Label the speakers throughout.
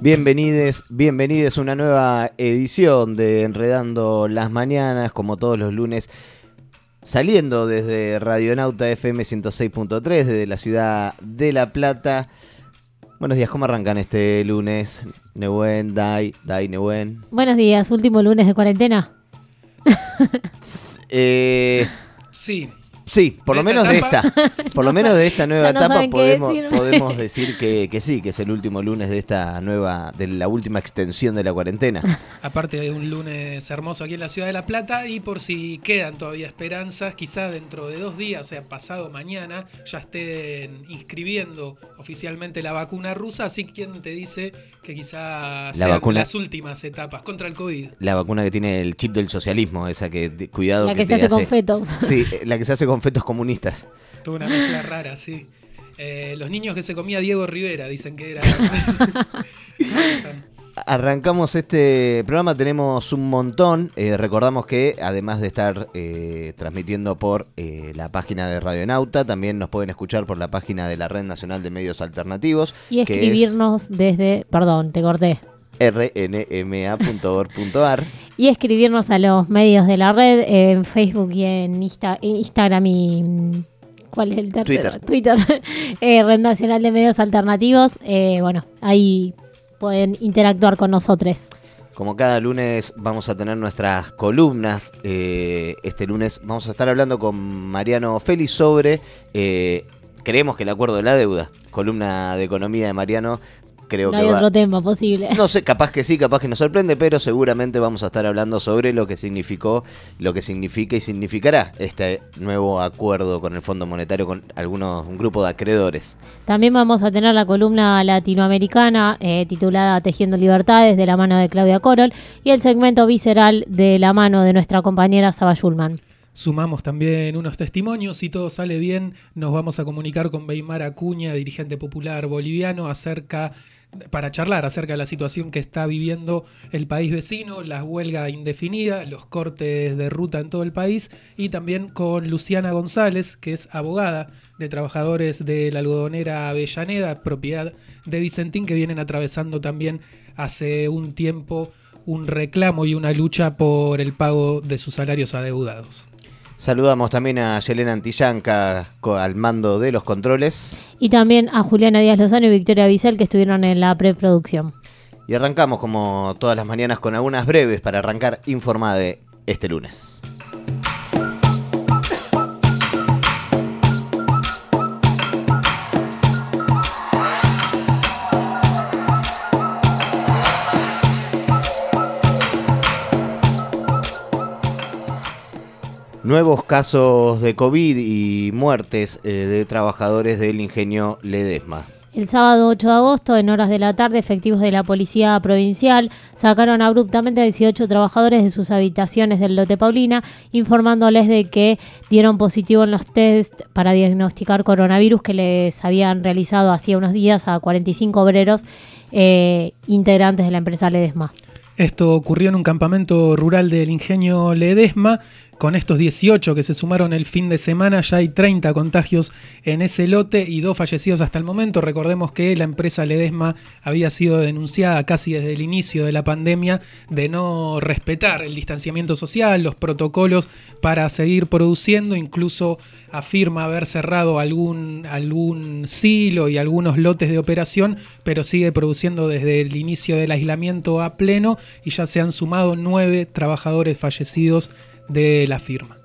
Speaker 1: bienvenides a una nueva edición de Enredando las Mañanas, como todos los lunes, saliendo desde Radionauta FM 106.3, desde la ciudad de La Plata. Buenos días, ¿cómo arrancan este lunes? Nehuen, Dai, Nehuen.
Speaker 2: Buenos días, último lunes de cuarentena.
Speaker 1: Sí, por lo menos de esta nueva
Speaker 2: no
Speaker 1: etapa podemos decir que sí, que es el último lunes de la última extensión de la cuarentena.
Speaker 3: Aparte de un lunes hermoso aquí en la ciudad de La Plata, y por si quedan todavía esperanzas, quizás dentro de 2 días, o sea, pasado mañana, ya estén inscribiendo oficialmente la vacuna rusa, así que ¿quién te dice que quizás sean las últimas etapas contra el COVID? La
Speaker 1: vacuna que tiene el chip del socialismo, esa que, cuidado,
Speaker 2: la que se hace con fetos.
Speaker 1: Sí, la que se hace con fetos comunistas.
Speaker 3: Tuvo una mezcla rara, sí. Los niños que se comía Diego Rivera, dicen que era.
Speaker 1: Arrancamos este programa, tenemos un montón. Recordamos que además de estar transmitiendo por la página de Radionauta, también nos pueden escuchar por la página de la Red Nacional de Medios Alternativos.
Speaker 2: Y escribirnos desde, perdón, te corté,
Speaker 1: rnma.org.ar
Speaker 2: y escribirnos a los medios de la red en Facebook y en Instagram y ¿cuál es el tercero? Twitter. Red Nacional de Medios Alternativos. Bueno, ahí pueden interactuar con nosotros.
Speaker 1: Como cada lunes vamos a tener nuestras columnas. Este lunes vamos a estar hablando con Mariano Félix sobre creemos que el acuerdo de la deuda, columna de economía de Mariano. Creo
Speaker 2: no
Speaker 1: que
Speaker 2: hay otro tema posible.
Speaker 1: No sé, capaz que sí, capaz que nos sorprende, pero seguramente vamos a estar hablando sobre lo que significó, lo que significa y significará este nuevo acuerdo con el Fondo Monetario, con un grupo de acreedores.
Speaker 2: También vamos a tener la columna latinoamericana titulada Tejiendo Libertades, de la mano de Claudia Corol, y el segmento visceral de la mano de nuestra compañera Saba Schulman.
Speaker 3: Sumamos también unos testimonios. Si todo sale bien, nos vamos a comunicar con Weimar Acuña, dirigente popular boliviano, para charlar acerca de la situación que está viviendo el país vecino, la huelga indefinida, los cortes de ruta en todo el país, y también con Luciana González, que es abogada de trabajadores de la algodonera Avellaneda, propiedad de Vicentín, que vienen atravesando también hace un tiempo un reclamo y una lucha por el pago de sus salarios adeudados.
Speaker 1: Saludamos también a Yelena Antillanca al mando de los controles.
Speaker 2: Y también a Juliana Díaz Lozano y Victoria Bisel, que estuvieron en la preproducción.
Speaker 1: Y arrancamos como todas las mañanas con algunas breves para arrancar informada de este lunes. Nuevos casos de COVID y muertes de trabajadores del ingenio Ledesma.
Speaker 2: El sábado 8 de agosto, en horas de la tarde, efectivos de la Policía Provincial sacaron abruptamente a 18 trabajadores de sus habitaciones del lote Paulina, informándoles de que dieron positivo en los test para diagnosticar coronavirus que les habían realizado hacía unos días a 45 obreros integrantes de la empresa Ledesma.
Speaker 3: Esto ocurrió en un campamento rural del ingenio Ledesma. Con estos 18 que se sumaron el fin de semana, ya hay 30 contagios en ese lote y 2 fallecidos hasta el momento. Recordemos que la empresa Ledesma había sido denunciada casi desde el inicio de la pandemia de no respetar el distanciamiento social, los protocolos para seguir produciendo. Incluso afirma haber cerrado algún silo y algunos lotes de operación, pero sigue produciendo desde el inicio del aislamiento a pleno, y ya se han sumado 9 trabajadores fallecidos de la firma.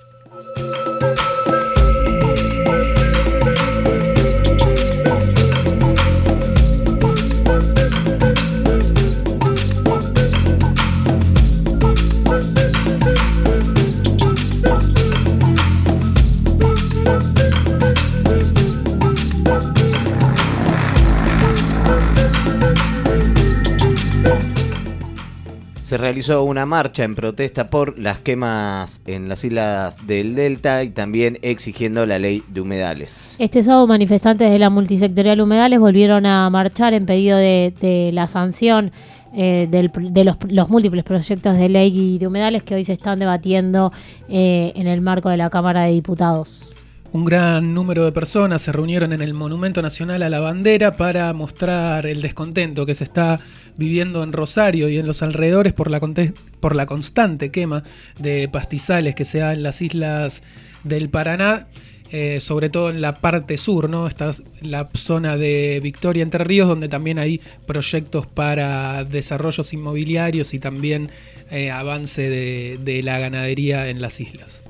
Speaker 1: Se realizó una marcha en protesta por las quemas en las islas del Delta y también exigiendo la ley de humedales.
Speaker 2: Este sábado, manifestantes de la multisectorial Humedales volvieron a marchar en pedido de la sanción de los múltiples proyectos de ley de humedales que hoy se están debatiendo en el marco de la Cámara de Diputados.
Speaker 3: Un gran número de personas se reunieron en el Monumento Nacional a la Bandera para mostrar el descontento que se está viviendo en Rosario y en los alrededores por la constante quema de pastizales que se da en las islas del Paraná, sobre todo en la parte sur, ¿no? Esta es la zona de Victoria, Entre Ríos, donde también hay proyectos para desarrollos inmobiliarios y también avance de la ganadería en las islas.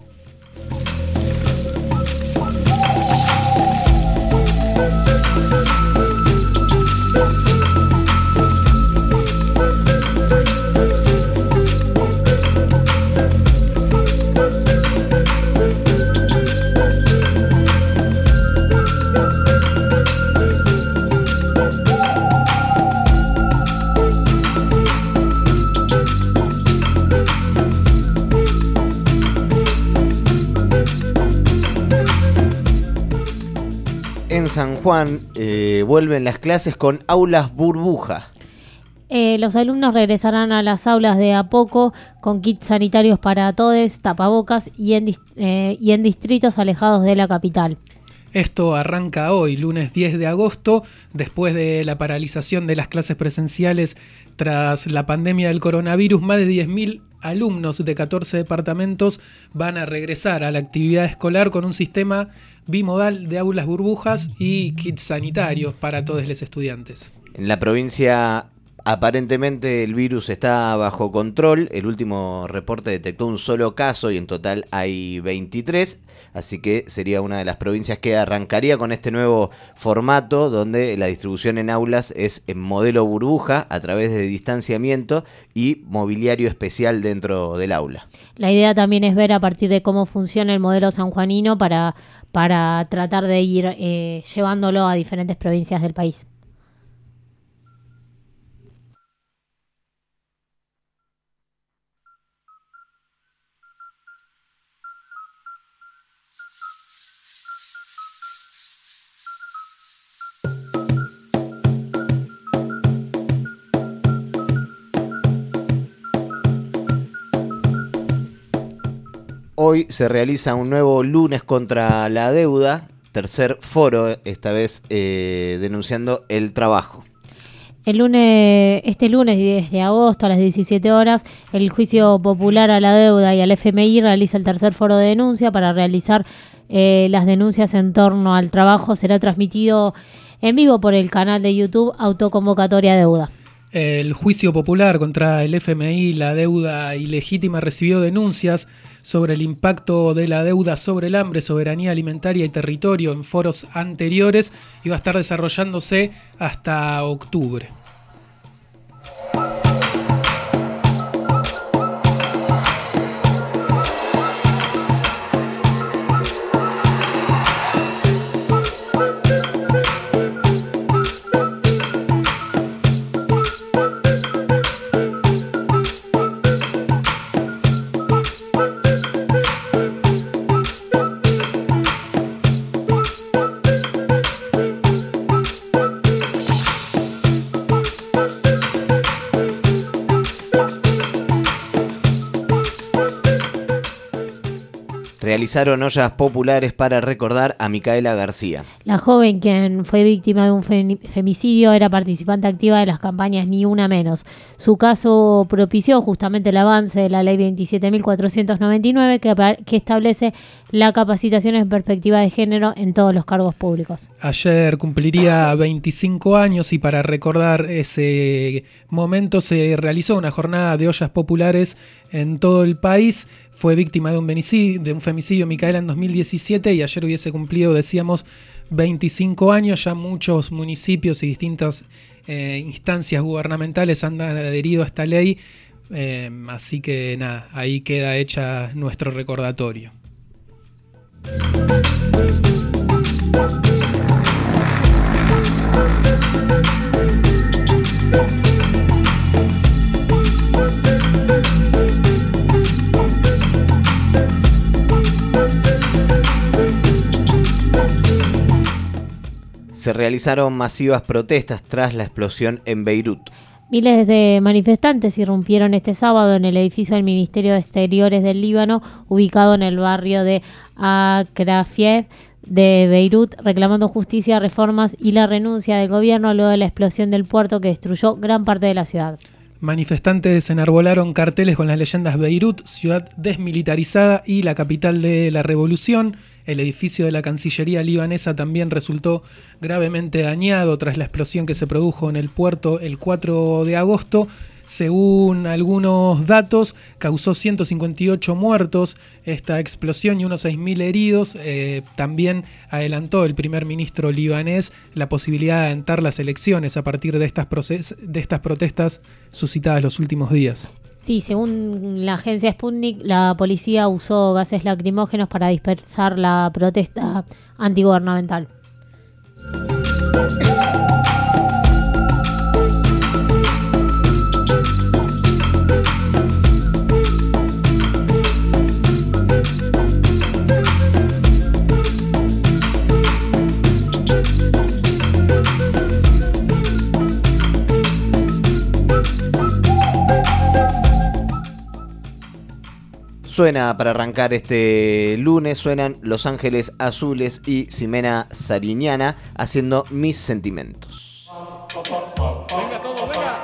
Speaker 1: En San Juan vuelven las clases con aulas burbuja.
Speaker 2: Los alumnos regresarán a las aulas de a poco con kits sanitarios para todos, tapabocas y en distritos alejados de la capital.
Speaker 3: Esto arranca hoy, lunes 10 de agosto, después de la paralización de las clases presenciales tras la pandemia del coronavirus. Más de 10.000 alumnos de 14 departamentos van a regresar a la actividad escolar con un sistema bimodal de aulas burbujas y kits sanitarios para todos los estudiantes.
Speaker 1: En la provincia aparentemente el virus está bajo control. El último reporte detectó un solo caso y en total hay 23. Así que sería una de las provincias que arrancaría con este nuevo formato donde la distribución en aulas es en modelo burbuja a través de distanciamiento y mobiliario especial dentro del aula.
Speaker 2: La idea también es ver a partir de cómo funciona el modelo sanjuanino para tratar de ir llevándolo a diferentes provincias del país.
Speaker 1: Hoy se realiza un nuevo lunes contra la deuda, tercer foro, esta vez denunciando el trabajo.
Speaker 2: Este lunes 10 de agosto a las 17 horas, el Juicio Popular a la Deuda y al FMI realiza el tercer foro de denuncia para realizar las denuncias en torno al trabajo. Será transmitido en vivo por el canal de YouTube Autoconvocatoria Deuda.
Speaker 3: El Juicio Popular contra el FMI, la deuda ilegítima, recibió denuncias sobre el impacto de la deuda sobre el hambre, soberanía alimentaria y territorio en foros anteriores y va a estar desarrollándose hasta octubre.
Speaker 1: Realizaron ollas populares para recordar a Micaela García.
Speaker 2: La joven, quien fue víctima de un femicidio, era participante activa de las campañas Ni Una Menos. Su caso propició justamente el avance de la Ley 27.499 que establece la capacitación en perspectiva de género en todos los cargos públicos.
Speaker 3: Ayer cumpliría 25 años y para recordar ese momento se realizó una jornada de ollas populares en todo el país. Fue víctima de un femicidio Micaela en 2017 y ayer hubiese cumplido, decíamos, 25 años. Ya muchos municipios y distintas instancias gubernamentales han adherido a esta ley, así que nada, ahí queda hecha nuestro recordatorio.
Speaker 1: Se realizaron masivas protestas tras la explosión en Beirut.
Speaker 2: Miles de manifestantes irrumpieron este sábado en el edificio del Ministerio de Exteriores del Líbano, ubicado en el barrio de Akrafiev, de Beirut, reclamando justicia, reformas y la renuncia del gobierno luego de la explosión del puerto que destruyó gran parte de la ciudad.
Speaker 3: Manifestantes enarbolaron carteles con las leyendas Beirut, ciudad desmilitarizada y la capital de la revolución. El edificio de la Cancillería libanesa también resultó gravemente dañado tras la explosión que se produjo en el puerto el 4 de agosto. Según algunos datos, causó 158 muertos esta explosión y unos 6.000 heridos. También adelantó el primer ministro libanés la posibilidad de adelantar las elecciones a partir de estas protestas suscitadas los últimos días.
Speaker 2: Sí, según la agencia Sputnik, la policía usó gases lacrimógenos para dispersar la protesta antigubernamental.
Speaker 1: Suena para arrancar este lunes, suenan Los Ángeles Azules y Ximena Sariñana haciendo Mis Sentimientos.
Speaker 4: Venga todo, venga.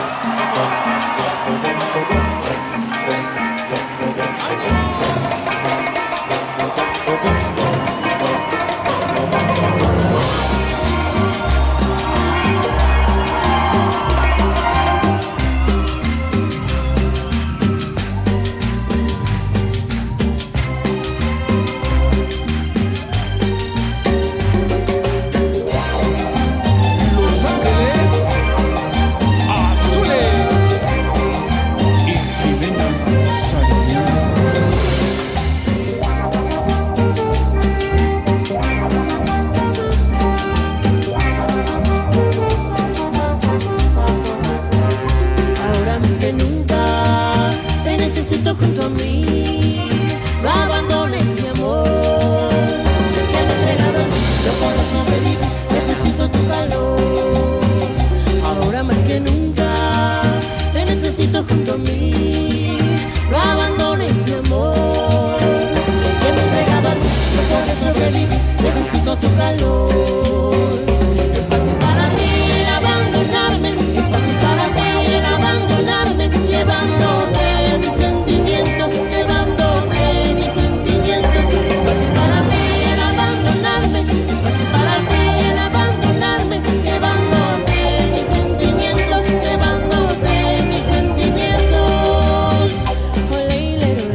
Speaker 5: Junto a mí, no abandones mi amor, que me he pegado, no puedo sobrevivir, necesito tu calor. Ahora más que nunca, te necesito junto a mí, no abandones mi amor, que me he pegado, no puedo sobrevivir, necesito tu calor. Es fácil para ti el abandonarme, es fácil para ti el abandonarme, llevándote mis sentimientos, llevándote mis sentimientos. Es fácil para ti el abandonarme, es fácil para ti el abandonarme, llevándote mis sentimientos, llevándote mis sentimientos. Ole, le,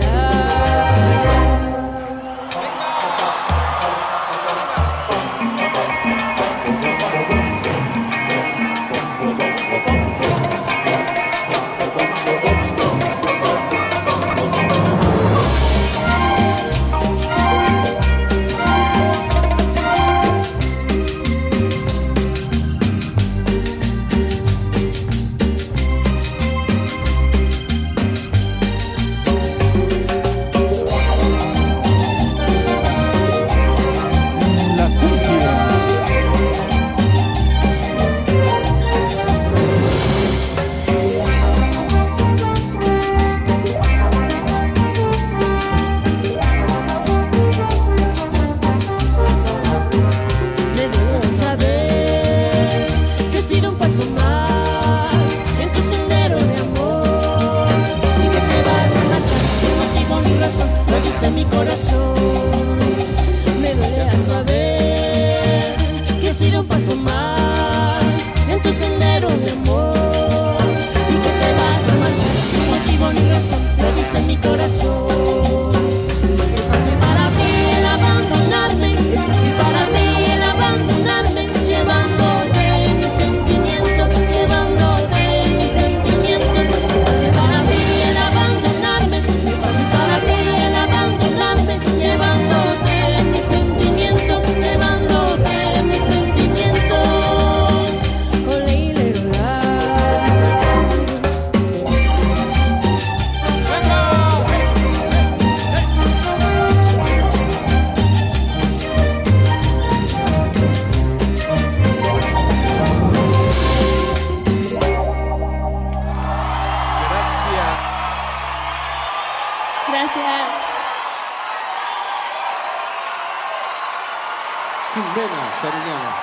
Speaker 4: Jimena Sariñana.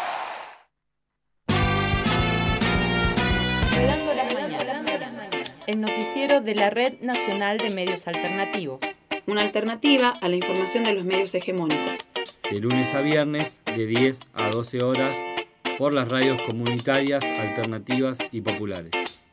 Speaker 6: Hablando las mañanas, el noticiero de la Red Nacional de Medios Alternativos.
Speaker 7: Una alternativa a la información de los medios hegemónicos.
Speaker 8: De lunes a viernes, de 10 a 12 horas, por las radios comunitarias, alternativas y populares.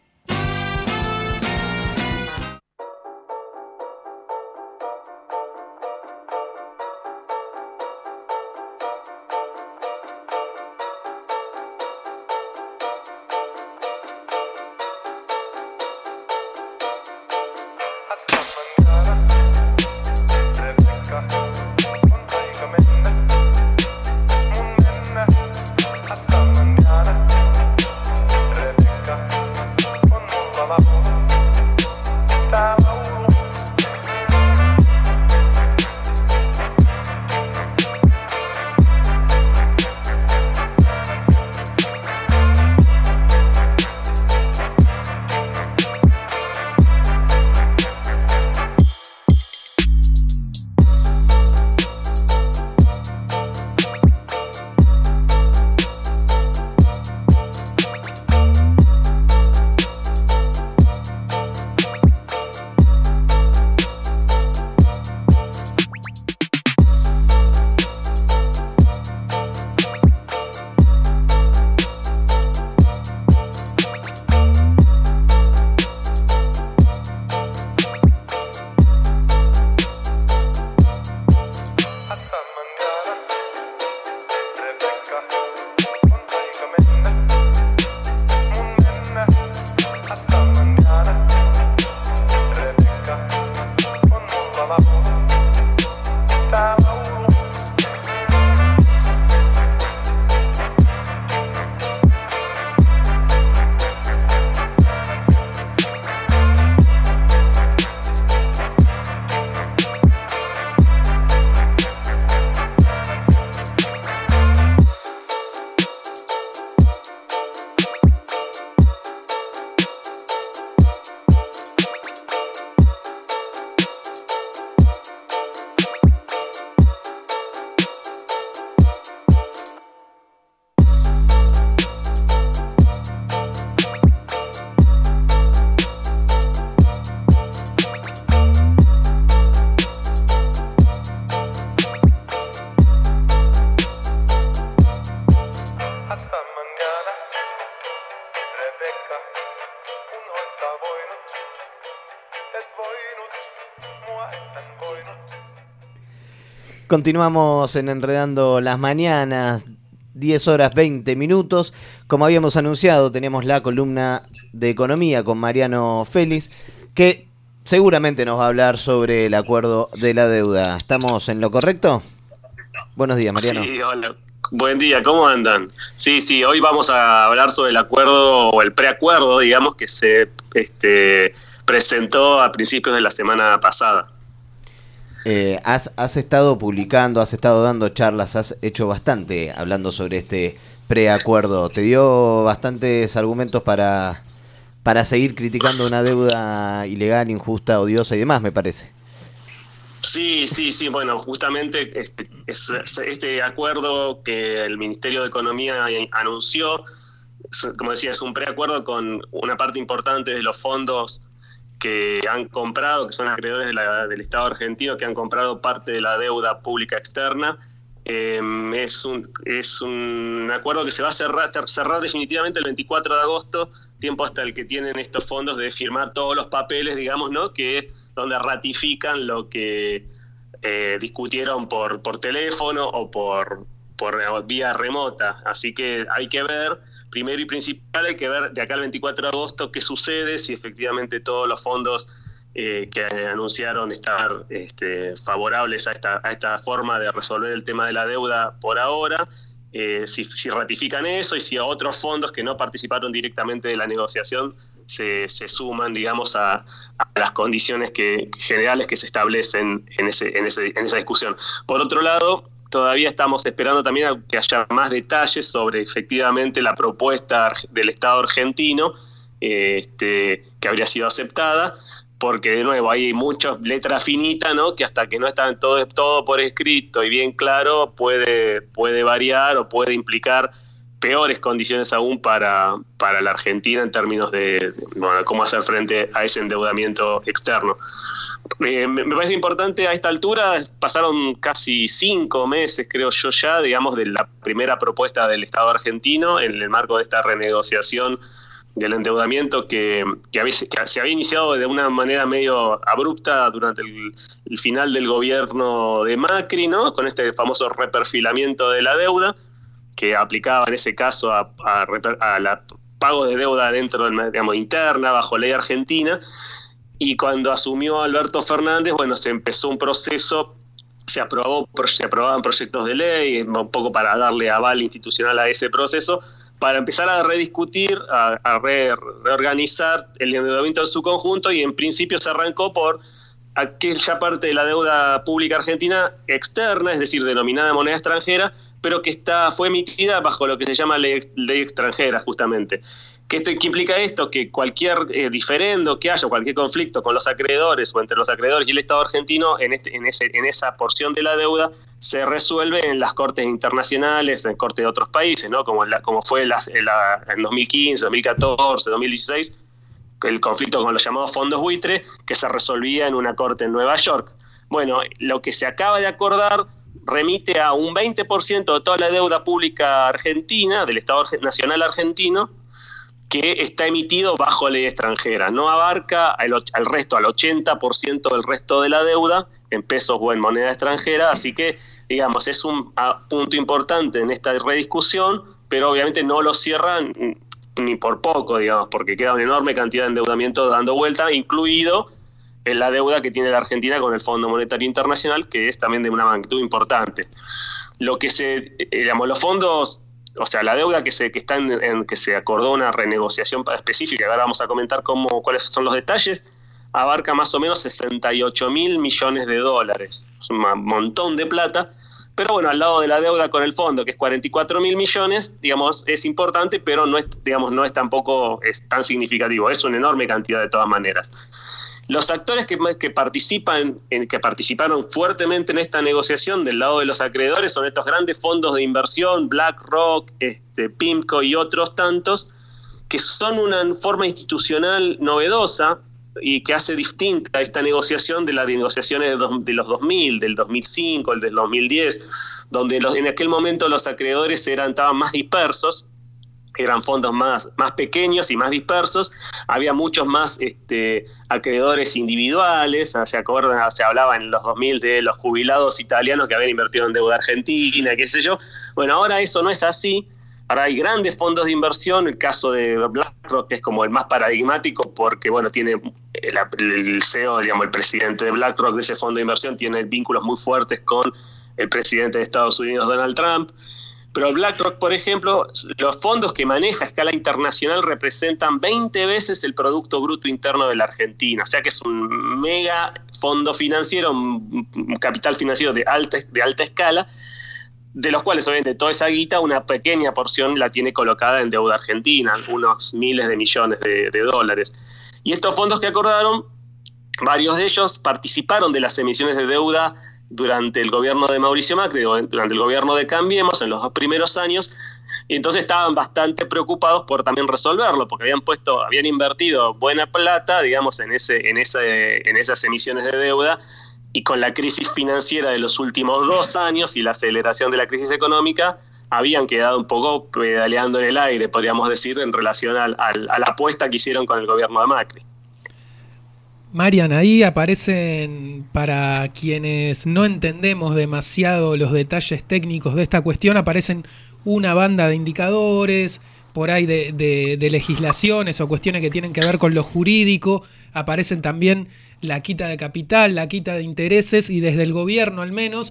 Speaker 1: Continuamos en Enredando las Mañanas, 10 horas 20 minutos. Como habíamos anunciado, tenemos la columna de economía con Mariano Félix, que seguramente nos va a hablar sobre el acuerdo de la deuda. ¿Estamos en lo correcto? Buenos días, Mariano.
Speaker 9: Sí, hola. Buen día, ¿cómo andan? Sí, hoy vamos a hablar sobre el acuerdo o el preacuerdo, digamos, que se presentó a principios de la semana pasada.
Speaker 1: Has estado publicando, has estado dando charlas, has hecho bastante hablando sobre este preacuerdo. Te dio bastantes argumentos para seguir criticando una deuda ilegal, injusta, odiosa y demás, me parece.
Speaker 9: Sí, bueno, justamente este acuerdo que el Ministerio de Economía anunció, como decía, es un preacuerdo con una parte importante de los fondos que han comprado, que son acreedores del Estado argentino, que han comprado parte de la deuda pública externa. Es un acuerdo que se va a cerrar definitivamente el 24 de agosto, tiempo hasta el que tienen estos fondos de firmar todos los papeles, digamos, ¿no?, que donde ratifican lo que discutieron por teléfono o por vía remota. Así que hay que ver, primero y principal, hay que ver de acá al 24 de agosto qué sucede, si efectivamente todos los fondos que anunciaron estar favorables a esta forma de resolver el tema de la deuda por ahora, si ratifican eso y si a otros fondos que no participaron directamente de la negociación se suman, digamos, a las condiciones generales que se establecen en esa discusión. Por otro lado, todavía estamos esperando también a que haya más detalles sobre efectivamente la propuesta del Estado argentino que habría sido aceptada, porque de nuevo hay muchas letras finitas, ¿no? Que hasta que no está todo por escrito y bien claro puede variar o puede implicar peores condiciones aún para la Argentina en términos de cómo hacer frente a ese endeudamiento externo. Me parece importante a esta altura, pasaron casi 5 meses, creo yo ya, digamos, de la primera propuesta del Estado argentino en el marco de esta renegociación del endeudamiento que se había iniciado de una manera medio abrupta durante el final del gobierno de Macri, ¿no? Con este famoso reperfilamiento de la deuda, que aplicaba en ese caso a la pago de deuda dentro del, digamos, interna, bajo ley argentina. Y cuando asumió Alberto Fernández, bueno, se empezó un proceso, se aprobaban proyectos de ley, un poco para darle aval institucional a ese proceso, para empezar a rediscutir, a reorganizar el endeudamiento en su conjunto, y en principio se arrancó por aquella parte de la deuda pública argentina externa, es decir, denominada moneda extranjera, pero que fue emitida bajo lo que se llama ley extranjera, justamente. ¿Qué implica esto? Que cualquier diferendo que haya, cualquier conflicto con los acreedores o entre los acreedores y el Estado argentino en esa porción de la deuda se resuelve en las cortes internacionales, en cortes de otros países, ¿no? Como fue en 2015, 2014, 2016, el conflicto con los llamados fondos buitre, que se resolvía en una corte en Nueva York. Bueno, lo que se acaba de acordar remite a un 20% de toda la deuda pública argentina, del Estado Nacional argentino, que está emitido bajo ley extranjera. No abarca al resto, al 80% del resto de la deuda en pesos o en moneda extranjera, así que, digamos, es un punto importante en esta rediscusión, pero obviamente no lo cierran ni por poco, digamos, porque queda una enorme cantidad de endeudamiento dando vuelta, incluido en la deuda que tiene la Argentina con el Fondo Monetario Internacional, que es también de una magnitud importante. Lo que los fondos, o sea, la deuda que se acordó una renegociación específica, ahora vamos a comentar cuáles son los detalles, abarca más o menos 68.000 millones de dólares. Es un montón de plata, pero bueno, al lado de la deuda con el fondo, que es 44.000 millones, digamos, es importante, pero no es tampoco tan significativo. Es una enorme cantidad de todas maneras. Los actores que participaron fuertemente en esta negociación del lado de los acreedores son estos grandes fondos de inversión, BlackRock, PIMCO y otros tantos, que son una forma institucional novedosa y que hace distinta esta negociación de las negociaciones de los 2000, del 2005, el del 2010, donde en aquel momento los acreedores estaban más dispersos, eran fondos más pequeños y más dispersos, había muchos más acreedores individuales, se hablaba en los 2000 de los jubilados italianos que habían invertido en deuda argentina, qué sé yo. Bueno, ahora eso no es así. Ahora hay grandes fondos de inversión, el caso de BlackRock es como el más paradigmático porque, bueno, tiene el CEO, digamos, el presidente de BlackRock, de ese fondo de inversión, tiene vínculos muy fuertes con el presidente de Estados Unidos, Donald Trump. Pero BlackRock, por ejemplo, los fondos que maneja a escala internacional representan 20 veces el Producto Bruto Interno de la Argentina. O sea que es un mega fondo financiero, un capital financiero de alta escala, de los cuales obviamente toda esa guita, una pequeña porción la tiene colocada en deuda argentina, unos miles de millones de dólares. Y estos fondos que acordaron, varios de ellos participaron de las emisiones de deuda durante el gobierno de Mauricio Macri, durante el gobierno de Cambiemos, en los 2 primeros años, y entonces estaban bastante preocupados por también resolverlo, porque habían invertido buena plata, digamos, en esas emisiones de deuda, y con la crisis financiera de los últimos 2 años y la aceleración de la crisis económica, habían quedado un poco pedaleando en el aire, podríamos decir, en relación a la apuesta que hicieron con el gobierno de Macri.
Speaker 3: Marian, ahí aparecen, para quienes no entendemos demasiado los detalles técnicos de esta cuestión, aparecen una banda de indicadores, por ahí de legislaciones o cuestiones que tienen que ver con lo jurídico, aparecen también la quita de capital, la quita de intereses, y desde el gobierno al menos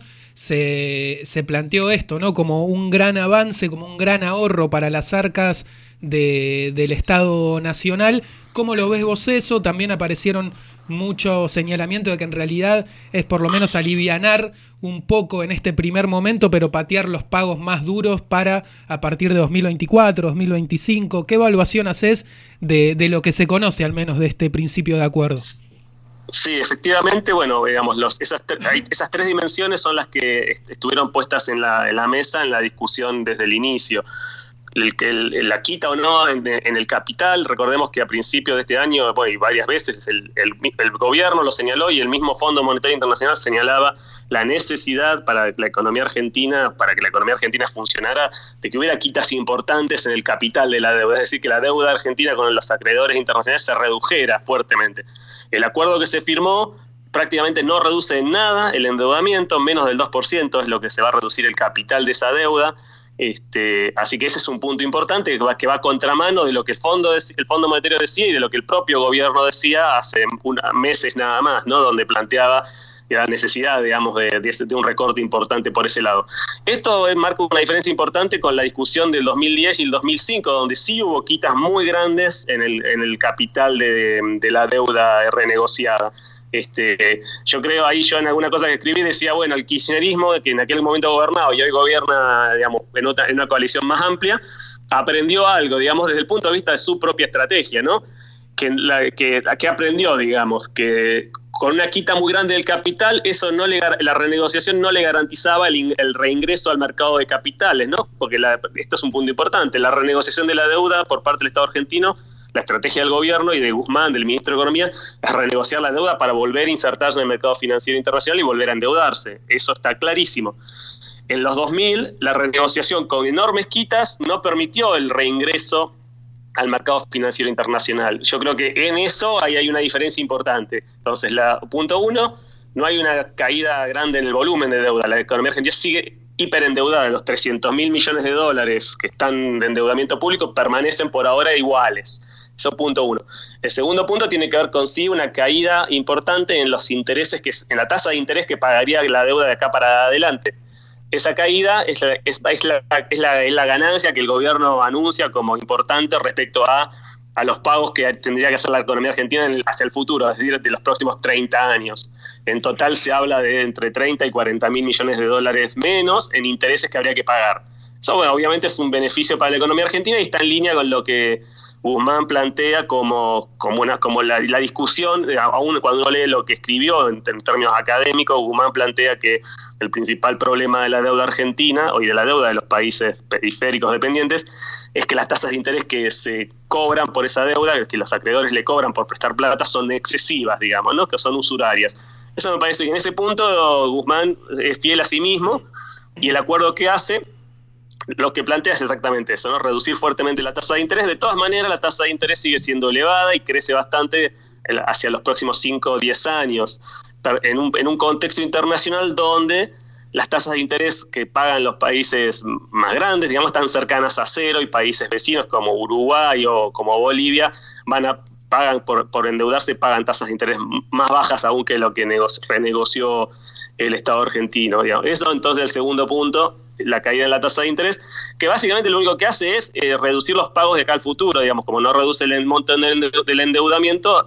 Speaker 3: se planteó esto, ¿no? Como un gran avance, como un gran ahorro para las arcas del Estado Nacional. ¿Cómo lo ves vos eso? También aparecieron mucho señalamiento de que en realidad es por lo menos alivianar un poco en este primer momento, pero patear los pagos más duros para a partir de 2024, 2025. ¿Qué evaluación haces de lo que se conoce al menos de este principio de acuerdo?
Speaker 9: Sí, efectivamente, bueno, digamos, esas tres dimensiones son las que estuvieron puestas en la mesa en la discusión desde el inicio. La quita o no en el capital. Recordemos que a principios de este año, bueno, y varias veces el gobierno lo señaló y el mismo Fondo Monetario Internacional señalaba la necesidad para que la economía argentina funcionara, de que hubiera quitas importantes en el capital de la deuda, es decir, que la deuda argentina con los acreedores internacionales se redujera fuertemente. El acuerdo que se firmó prácticamente no reduce en nada el endeudamiento, menos del 2% es lo que se va a reducir el capital de esa deuda. Así que ese es un punto importante que va a contramano de lo que el Fondo Monetario decía y de lo que el propio gobierno decía hace meses nada más, ¿no? Donde planteaba la necesidad, digamos, de un recorte importante por ese lado. Esto marca una diferencia importante con la discusión del 2010 y el 2005, donde sí hubo quitas muy grandes en el capital de la deuda renegociada. Yo creo, ahí yo en alguna cosa que escribí decía, bueno, el kirchnerismo, que en aquel momento gobernaba y hoy gobierna, digamos, en una coalición más amplia, aprendió algo, digamos, desde el punto de vista de su propia estrategia, ¿no? Que aprendió, digamos, que con una quita muy grande del capital, la renegociación no le garantizaba el reingreso al mercado de capitales, ¿no? Porque esto es un punto importante, la renegociación de la deuda por parte del Estado argentino. La estrategia del gobierno y de Guzmán, del ministro de Economía, es renegociar la deuda para volver a insertarse en el mercado financiero internacional y volver a endeudarse. Eso está clarísimo. En los 2000, la renegociación con enormes quitas no permitió el reingreso al mercado financiero internacional. Yo creo que en eso hay una diferencia importante. Entonces, punto 1, no hay una caída grande en el volumen de deuda. La economía argentina sigue hiperendeudada. Los 300.000 millones de dólares que están de endeudamiento público permanecen por ahora iguales. Eso punto 1. El segundo punto tiene que ver con una caída importante en los intereses, en la tasa de interés que pagaría la deuda de acá para adelante. Esa caída es la ganancia que el gobierno anuncia como importante respecto a los pagos que tendría que hacer la economía argentina hacia el futuro, es decir, de los próximos 30 años. En total se habla de entre 30 y 40 mil millones de dólares menos en intereses que habría que pagar. Eso, bueno, obviamente es un beneficio para la economía argentina y está en línea con lo que Guzmán plantea como la discusión, aún cuando uno lee lo que escribió en términos académicos, Guzmán plantea que el principal problema de la deuda argentina y de la deuda de los países periféricos dependientes es que las tasas de interés que se cobran por esa deuda, que los acreedores le cobran por prestar plata, son excesivas, digamos, ¿no? Que son usurarias. Eso me parece que en ese punto Guzmán es fiel a sí mismo y el acuerdo que hace lo que plantea es exactamente eso, ¿no? Reducir fuertemente la tasa de interés. De todas maneras, la tasa de interés sigue siendo elevada y crece bastante hacia los próximos 5 o 10 años, en un contexto internacional donde las tasas de interés que pagan los países más grandes, digamos, están cercanas a cero, y países vecinos como Uruguay o como Bolivia pagan por endeudarse, pagan tasas de interés más bajas aún que lo que renegoció el Estado argentino, digamos. Eso entonces el segundo punto, la caída en la tasa de interés, que básicamente lo único que hace es reducir los pagos de acá al futuro, digamos, como no reduce el monto del endeudamiento,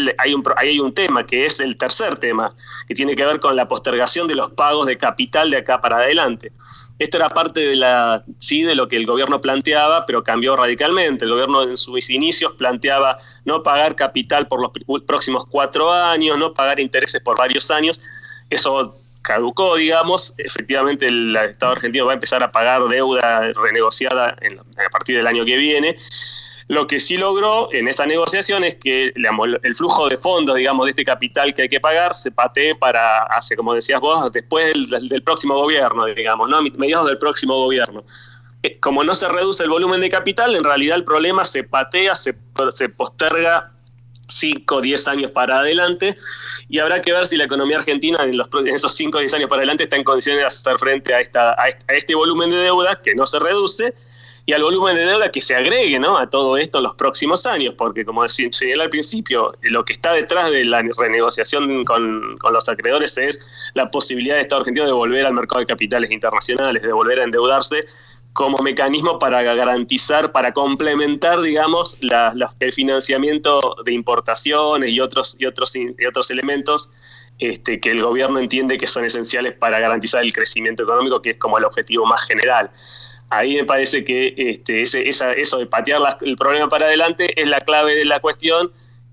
Speaker 9: hay un tema que es el tercer tema, que tiene que ver con la postergación de los pagos de capital de acá para adelante. Esto era parte de lo que el gobierno planteaba, pero cambió radicalmente. El gobierno en sus inicios planteaba no pagar capital por los próximos 4 años, no pagar intereses por varios años. Eso caducó, digamos. Efectivamente el Estado argentino va a empezar a pagar deuda renegociada a partir del año que viene. Lo que sí logró en esa negociación es que el flujo de fondos, digamos, de este capital que hay que pagar se patee como decías vos, después del próximo gobierno, digamos, ¿no? Mediados del próximo gobierno. Como no se reduce el volumen de capital, en realidad el problema se patea, se posterga 5 o 10 años para adelante, y habrá que ver si la economía argentina en esos 5 o 10 años para adelante está en condiciones de hacer frente a este volumen de deuda que no se reduce, y al volumen de deuda que se agregue, ¿no?, a todo esto en los próximos años, porque como señalé al principio, lo que está detrás de la renegociación con los acreedores es la posibilidad del Estado argentino de volver al mercado de capitales internacionales, de volver a endeudarse como mecanismo para garantizar, para complementar, digamos, el financiamiento de importaciones y otros elementos que el gobierno entiende que son esenciales para garantizar el crecimiento económico, que es como el objetivo más general. Ahí me parece que eso de patear el problema para adelante es la clave de la cuestión,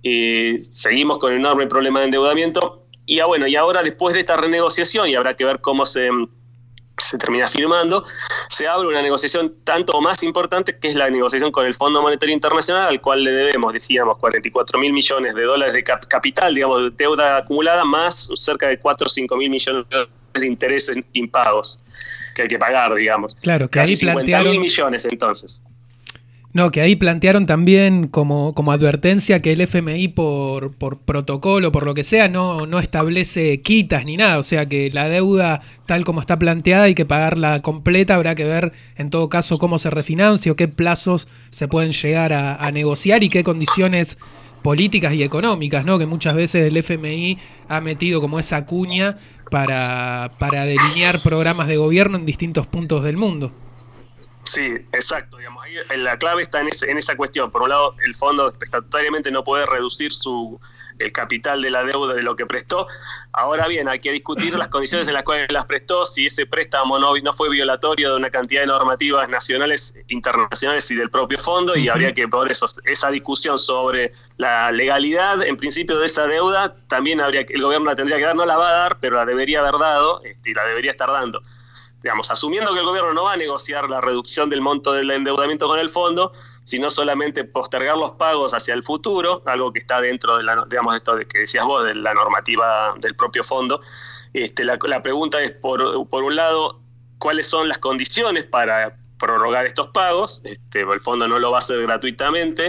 Speaker 9: seguimos con un enorme problema de endeudamiento. Y ahora después de esta renegociación, y habrá que ver cómo se termina firmando, se abre una negociación tanto o más importante, que es la negociación con el Fondo Monetario Internacional, al cual le debemos, decíamos, 44.000 millones de dólares de capital, digamos, de deuda acumulada, más cerca de 4 o 5.000 millones de dólares de intereses impagos que hay que pagar, digamos.
Speaker 3: Claro, que
Speaker 9: casi
Speaker 3: ahí plantearon
Speaker 9: 50.000 millones entonces.
Speaker 3: No, que ahí plantearon también como advertencia que el FMI por protocolo, por lo que sea, no establece quitas ni nada. O sea que la deuda tal como está planteada hay que pagarla completa. Habrá que ver en todo caso cómo se refinancia o qué plazos se pueden llegar a negociar y qué condiciones políticas y económicas, ¿no? Que muchas veces el FMI ha metido como esa cuña para delinear programas de gobierno en distintos puntos del mundo.
Speaker 9: Sí, exacto. Digamos, ahí la clave está en esa cuestión. Por un lado, el fondo estatutariamente no puede reducir el capital de la deuda de lo que prestó. Ahora bien, hay que discutir las condiciones en las cuales las prestó, si ese préstamo no fue violatorio de una cantidad de normativas nacionales, internacionales y del propio fondo, y habría que, por eso, esa discusión sobre la legalidad, en principio, de esa deuda, también el gobierno la tendría que dar, no la va a dar, pero la debería haber dado, y la debería estar dando. Digamos, asumiendo que el gobierno no va a negociar la reducción del monto del endeudamiento con el fondo, sino solamente postergar los pagos hacia el futuro, algo que está dentro de esto de que decías vos, de la normativa del propio fondo. La pregunta es, por un lado, ¿cuáles son las condiciones para prorrogar estos pagos? El fondo no lo va a hacer gratuitamente.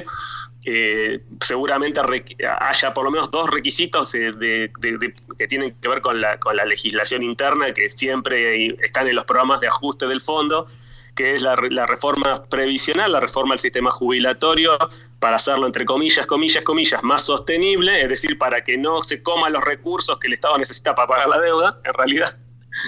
Speaker 9: Seguramente haya por lo menos 2 requisitos que tienen que ver con la legislación interna, que siempre están en los programas de ajuste del fondo, que es la reforma previsional, la reforma al sistema jubilatorio, para hacerlo, entre comillas, más sostenible, es decir, para que no se coman los recursos que el Estado necesita para pagar la deuda, en realidad.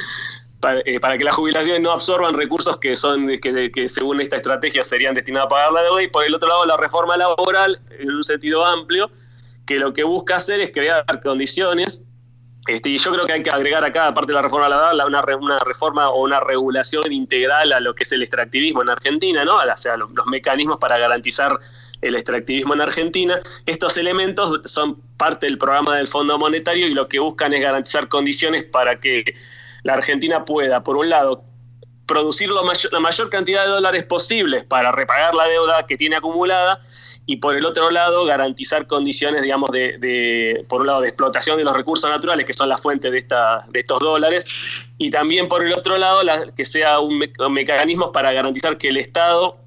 Speaker 9: Para que las jubilaciones no absorban recursos que según esta estrategia serían destinados a pagar la deuda, y por el otro lado la reforma laboral, en un sentido amplio, que lo que busca hacer es crear condiciones, y yo creo que hay que agregar acá, aparte de la reforma laboral, una reforma o una regulación integral a lo que es el extractivismo en Argentina, ¿no? O sea, los mecanismos para garantizar el extractivismo en Argentina. Estos elementos son parte del programa del Fondo Monetario y lo que buscan es garantizar condiciones para que la Argentina pueda, por un lado, producir la mayor cantidad de dólares posibles para repagar la deuda que tiene acumulada, y por el otro lado garantizar condiciones, digamos, por un lado de explotación de los recursos naturales, que son la fuente de estos dólares, y también por el otro lado que sea un mecanismo para garantizar que el Estado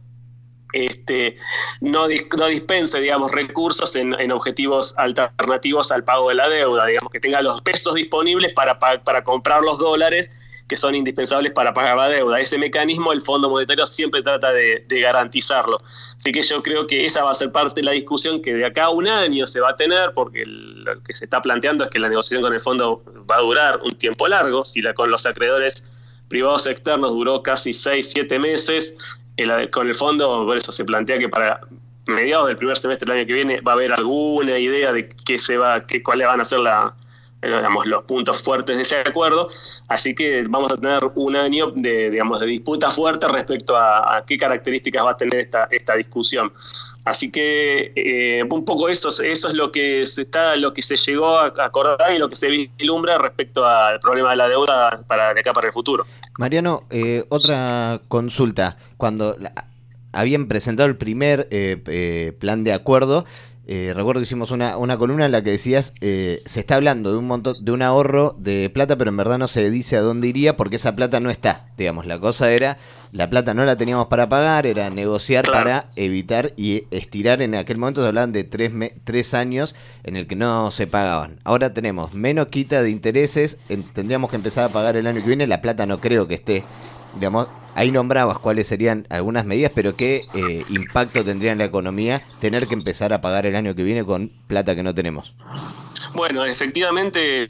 Speaker 9: no dispense, digamos, recursos en objetivos alternativos al pago de la deuda, digamos, que tenga los pesos disponibles para comprar los dólares que son indispensables para pagar la deuda. Ese mecanismo el Fondo Monetario siempre trata de garantizarlo. Así que yo creo que esa va a ser parte de la discusión que de acá a un año se va a tener, porque lo que se está planteando es que la negociación con el fondo va a durar un tiempo largo. Si con los acreedores privados externos duró casi 6-7 meses, con el fondo, por eso se plantea que para mediados del primer semestre del año que viene va a haber alguna idea de cuáles van a ser los puntos fuertes de ese acuerdo. Así que vamos a tener un año de disputa fuerte respecto a qué características va a tener esta discusión. Así que un poco eso es lo que se llegó a acordar y lo que se vislumbra respecto al problema de la deuda de acá para el futuro.
Speaker 1: Mariano, otra consulta. Cuando habían presentado el primer plan de acuerdo, recuerdo que hicimos una columna en la que decías, se está hablando de un ahorro de plata, pero en verdad no se dice a dónde iría porque esa plata no está. Digamos, la cosa era, la plata no la teníamos para pagar, era negociar para evitar y estirar. En aquel momento se hablaban de 3 años en el que no se pagaban. Ahora tenemos menos quita de intereses, tendríamos que empezar a pagar el año que viene, la plata no creo que esté. Digamos, ahí nombrabas cuáles serían algunas medidas, pero qué impacto tendría en la economía tener que empezar a pagar el año que viene con plata que no tenemos.
Speaker 9: Bueno, efectivamente,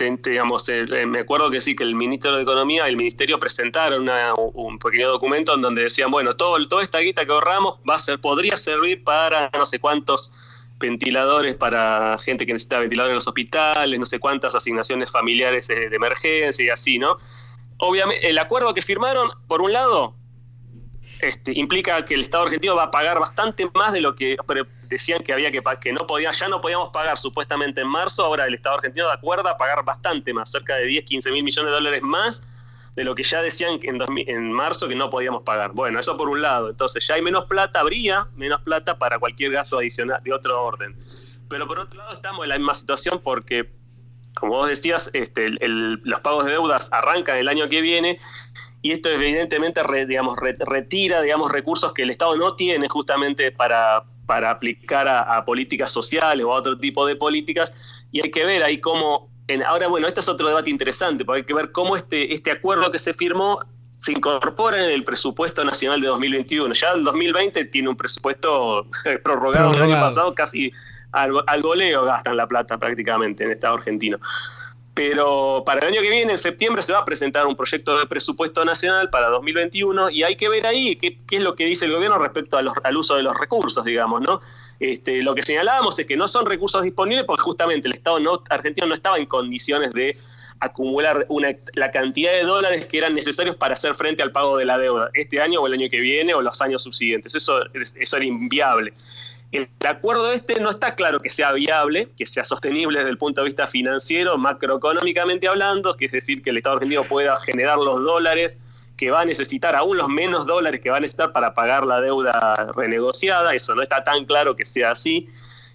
Speaker 9: me acuerdo que sí, que el ministro de Economía y el Ministerio presentaron un pequeño documento en donde decían, bueno, toda esta guita que ahorramos podría servir para no sé cuántos ventiladores para gente que necesita ventiladores en los hospitales, no sé cuántas asignaciones familiares de emergencia y así, ¿no? Obviamente, el acuerdo que firmaron, por un lado, implica que el Estado argentino va a pagar bastante más de lo que decían que había que ya no podíamos pagar supuestamente en marzo. Ahora el Estado argentino da cuerda a pagar bastante más, cerca de 10, 15 mil millones de dólares más de lo que ya decían en marzo que no podíamos pagar. Bueno, eso por un lado. Entonces ya hay menos plata, habría menos plata para cualquier gasto adicional de otro orden. Pero por otro lado estamos en la misma situación porque, como vos decías, los pagos de deudas arrancan el año que viene y esto evidentemente retira recursos que el Estado no tiene justamente para aplicar a políticas sociales o a otro tipo de políticas, y hay que ver ahí cómo... Ahora, bueno, este es otro debate interesante, porque hay que ver cómo este acuerdo que se firmó se incorpora en el presupuesto nacional de 2021. Ya el 2020 tiene un presupuesto prorrogado del año pasado, casi al goleo gastan la plata prácticamente en el Estado argentino. Pero para el año que viene, en septiembre, se va a presentar un proyecto de presupuesto nacional para 2021 y hay que ver ahí qué es lo que dice el gobierno respecto al uso de los recursos, digamos, ¿no? Lo que señalábamos es que no son recursos disponibles porque justamente el Estado argentino no estaba en condiciones de acumular la cantidad de dólares que eran necesarios para hacer frente al pago de la deuda este año o el año que viene o los años subsiguientes. Eso era inviable. El acuerdo no está claro que sea viable, que sea sostenible desde el punto de vista financiero, macroeconómicamente hablando, que es decir, que el Estado argentino pueda generar los dólares que va a necesitar, aún los menos dólares que va a necesitar para pagar la deuda renegociada. Eso no está tan claro que sea así.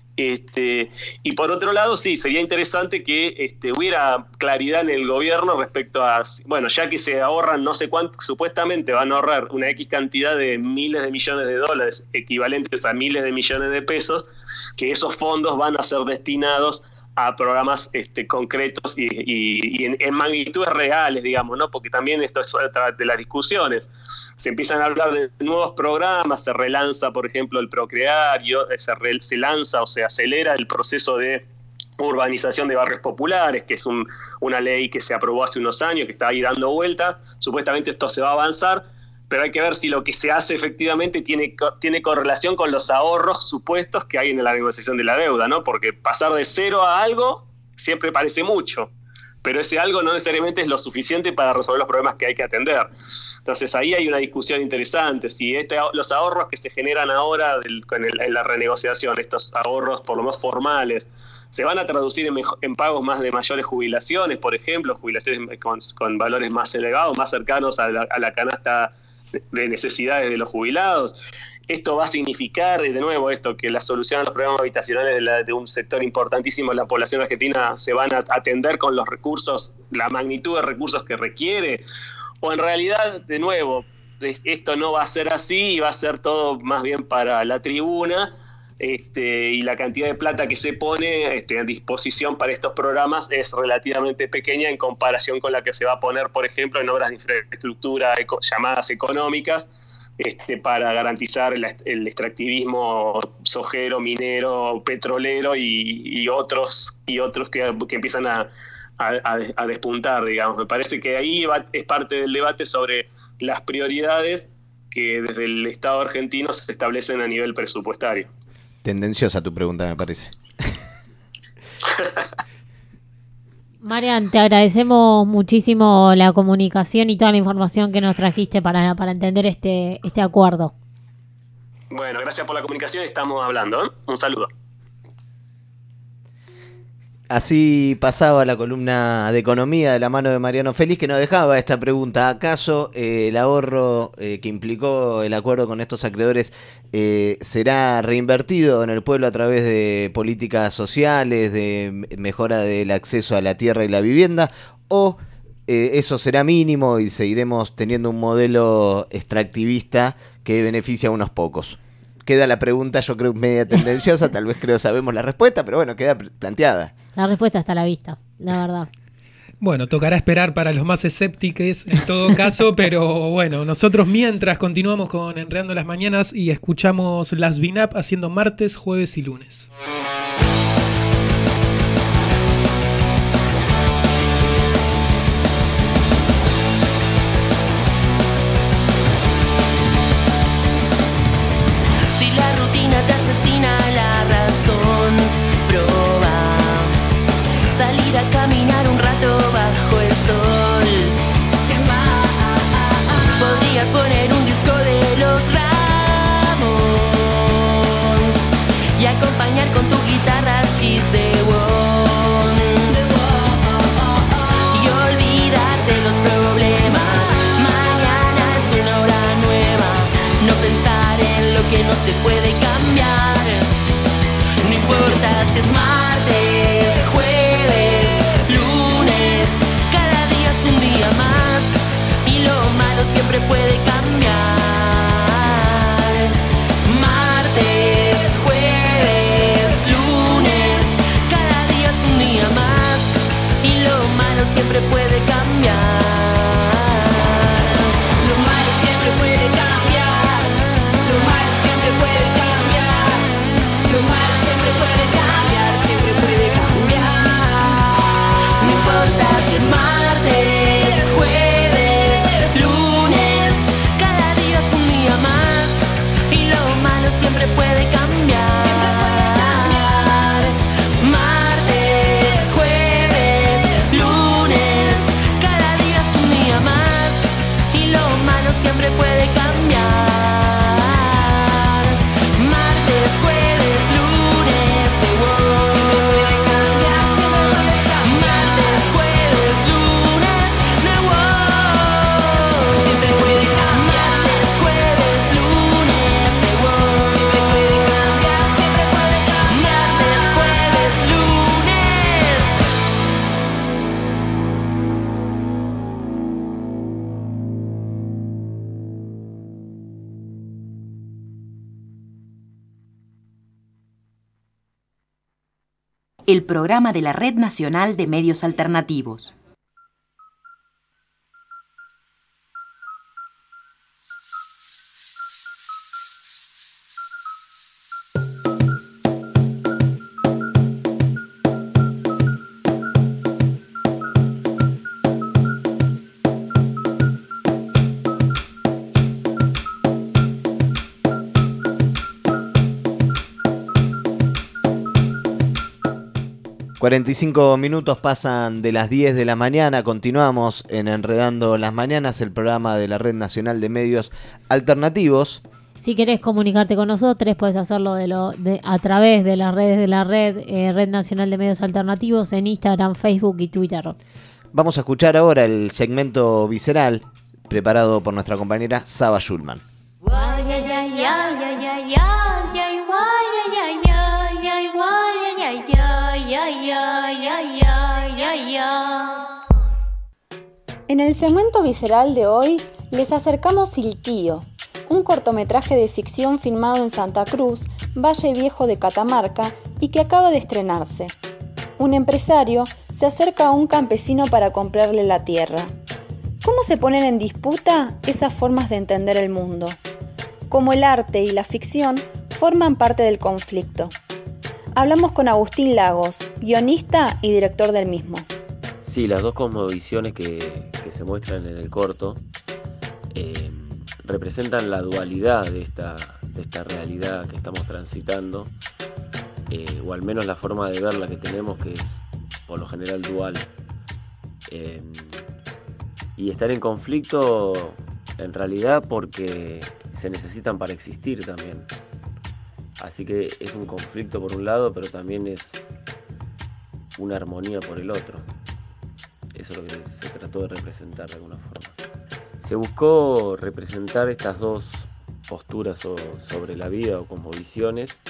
Speaker 9: Y por otro lado, sí, sería interesante que hubiera claridad en el gobierno respecto a, bueno, ya que se ahorran no sé cuánto, supuestamente van a ahorrar una X cantidad de miles de millones de dólares, equivalentes a miles de millones de pesos, que esos fondos van a ser destinados a programas concretos y en magnitudes reales, digamos, ¿no? Porque también esto es otra de las discusiones. Se empiezan a hablar de nuevos programas, se relanza, por ejemplo, el Procrear, se lanza o se acelera el proceso de urbanización de barrios populares, que es una ley que se aprobó hace unos años, que está ahí dando vuelta. Supuestamente esto se va a avanzar, pero hay que ver si lo que se hace efectivamente tiene correlación con los ahorros supuestos que hay en la negociación de la deuda, ¿no? Porque pasar de cero a algo siempre parece mucho, pero ese algo no necesariamente es lo suficiente para resolver los problemas que hay que atender. Entonces ahí hay una discusión interesante, si los ahorros que se generan ahora en la renegociación, estos ahorros por lo menos formales, se van a traducir en pagos más de mayores jubilaciones, por ejemplo, jubilaciones con valores más elevados, más cercanos a la canasta de necesidades de los jubilados. Esto va a significar, de nuevo, que la solución a los problemas habitacionales de un sector importantísimo de la población argentina se van a atender con los recursos, la magnitud de recursos que requiere, o en realidad, de nuevo, esto no va a ser así y va a ser todo más bien para la tribuna, y la cantidad de plata que se pone a disposición para estos programas es relativamente pequeña en comparación con la que se va a poner, por ejemplo, en obras de infraestructura llamadas económicas, para garantizar el extractivismo sojero, minero, petrolero y otros que empiezan a despuntar, digamos. Me parece que ahí es parte del debate sobre las prioridades que desde el Estado argentino se establecen a nivel presupuestario.
Speaker 1: Tendenciosa tu pregunta, me parece.
Speaker 2: Marian, te agradecemos muchísimo la comunicación y toda la información que nos trajiste para entender este acuerdo.
Speaker 9: Bueno, gracias por la comunicación, estamos hablando, ¿eh? Un saludo.
Speaker 1: Así pasaba la columna de economía de la mano de Mariano Félix, que nos dejaba esta pregunta: ¿acaso el ahorro que implicó el acuerdo con estos acreedores será reinvertido en el pueblo a través de políticas sociales, de mejora del acceso a la tierra y la vivienda, o eso será mínimo y seguiremos teniendo un modelo extractivista que beneficia a unos pocos? Queda la pregunta, yo creo, media tendenciosa, tal vez sabemos la respuesta, pero bueno, queda planteada.
Speaker 2: La respuesta está a la vista, la verdad.
Speaker 3: Bueno, tocará esperar para los más escépticos en todo caso, pero bueno, nosotros mientras continuamos con Enredando las Mañanas y escuchamos las BINAP haciendo martes, jueves y lunes.
Speaker 5: Te asesina la razón, proba salir a caminar un rato bajo el sol. Podrías poner un disco de los Ramones y acompañar con tu guitarra She's the One. Y olvidarte los problemas. Mañana es una hora nueva. No pensar en lo que no se puede cambiar. No importa si es martes, jueves, lunes, cada día es un día más y lo malo siempre puede cambiar. Martes, jueves, lunes, cada día es un día más y lo malo siempre puede cambiar. Lo malo siempre puede cambiar. Lo malo siempre puede cambiar. Lo malo siempre puede cambiar, siempre puede cambiar. No importa si es martes, jueves, lunes, cada día es un día más y lo malo siempre puede cambiar. Martes, jueves, lunes, cada día es un día más y lo malo siempre puede cambiar. Martes, jueves, lunes, The World. Martes, jueves, lunes, The World. Siempre puede cambiar. Martes, jueves, lunes, The World. Siempre puede cambiar, siempre puede cambiar. Martes, jueves, lunes.
Speaker 10: El programa de la Red Nacional de Medios Alternativos.
Speaker 1: ...45 pasan de las 10 de la mañana... ...continuamos en Enredando las Mañanas... ...el programa de la Red Nacional de Medios Alternativos.
Speaker 2: Si querés comunicarte con nosotros, puedes hacerlo a través de las redes de la Red Nacional de Medios Alternativos... ...en Instagram, Facebook y Twitter.
Speaker 1: Vamos a escuchar ahora el segmento visceral... ...preparado por nuestra compañera Saba Schulman.
Speaker 11: En el segmento visceral de hoy les acercamos Silquío, un cortometraje de ficción filmado en Santa Cruz, Valle Viejo de Catamarca, y que acaba de estrenarse. Un empresario se acerca a un campesino para comprarle la tierra. ¿Cómo se ponen en disputa esas formas de entender el mundo? Cómo el arte y la ficción forman parte del conflicto. Hablamos con Agustín Lagos, guionista y director del mismo.
Speaker 12: Sí, las dos cosmovisiones que se muestran en el corto representan la dualidad de esta realidad que estamos transitando, o al menos la forma de verla que tenemos, que es por lo general dual. Y estar en conflicto en realidad porque se necesitan para existir también. Así que es un conflicto por un lado, pero también es una armonía por el otro. Eso es lo que se trató de representar de alguna forma. Se buscó representar estas dos posturas sobre la vida o cosmovisiones.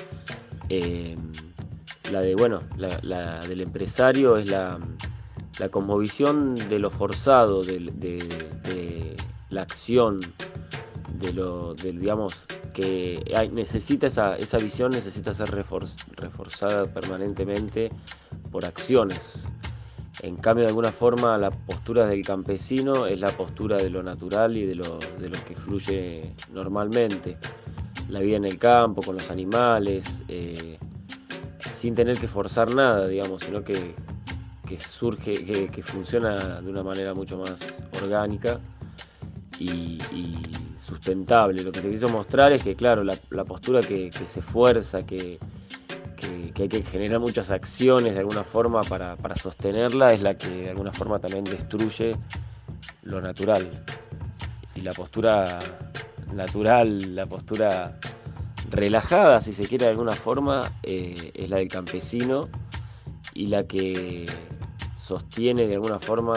Speaker 12: La del empresario es la cosmovisión de lo forzado, de la acción, digamos, que necesita esa visión necesita ser reforzada permanentemente por acciones. En cambio, de alguna forma, la postura del campesino es la postura de lo natural y de lo que fluye normalmente. La vida en el campo, con los animales, sin tener que forzar nada, digamos, sino que surge, que funciona de una manera mucho más orgánica y sustentable. Lo que se quiso mostrar es que, claro, la postura que se fuerza, que hay que generar muchas acciones de alguna forma para sostenerla, es la que de alguna forma también destruye lo natural. Y la postura natural, la postura relajada, si se quiere de alguna forma, es la del campesino y la que sostiene de alguna forma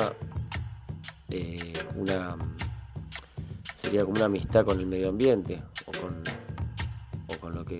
Speaker 12: sería como una amistad con el medio ambiente o con lo que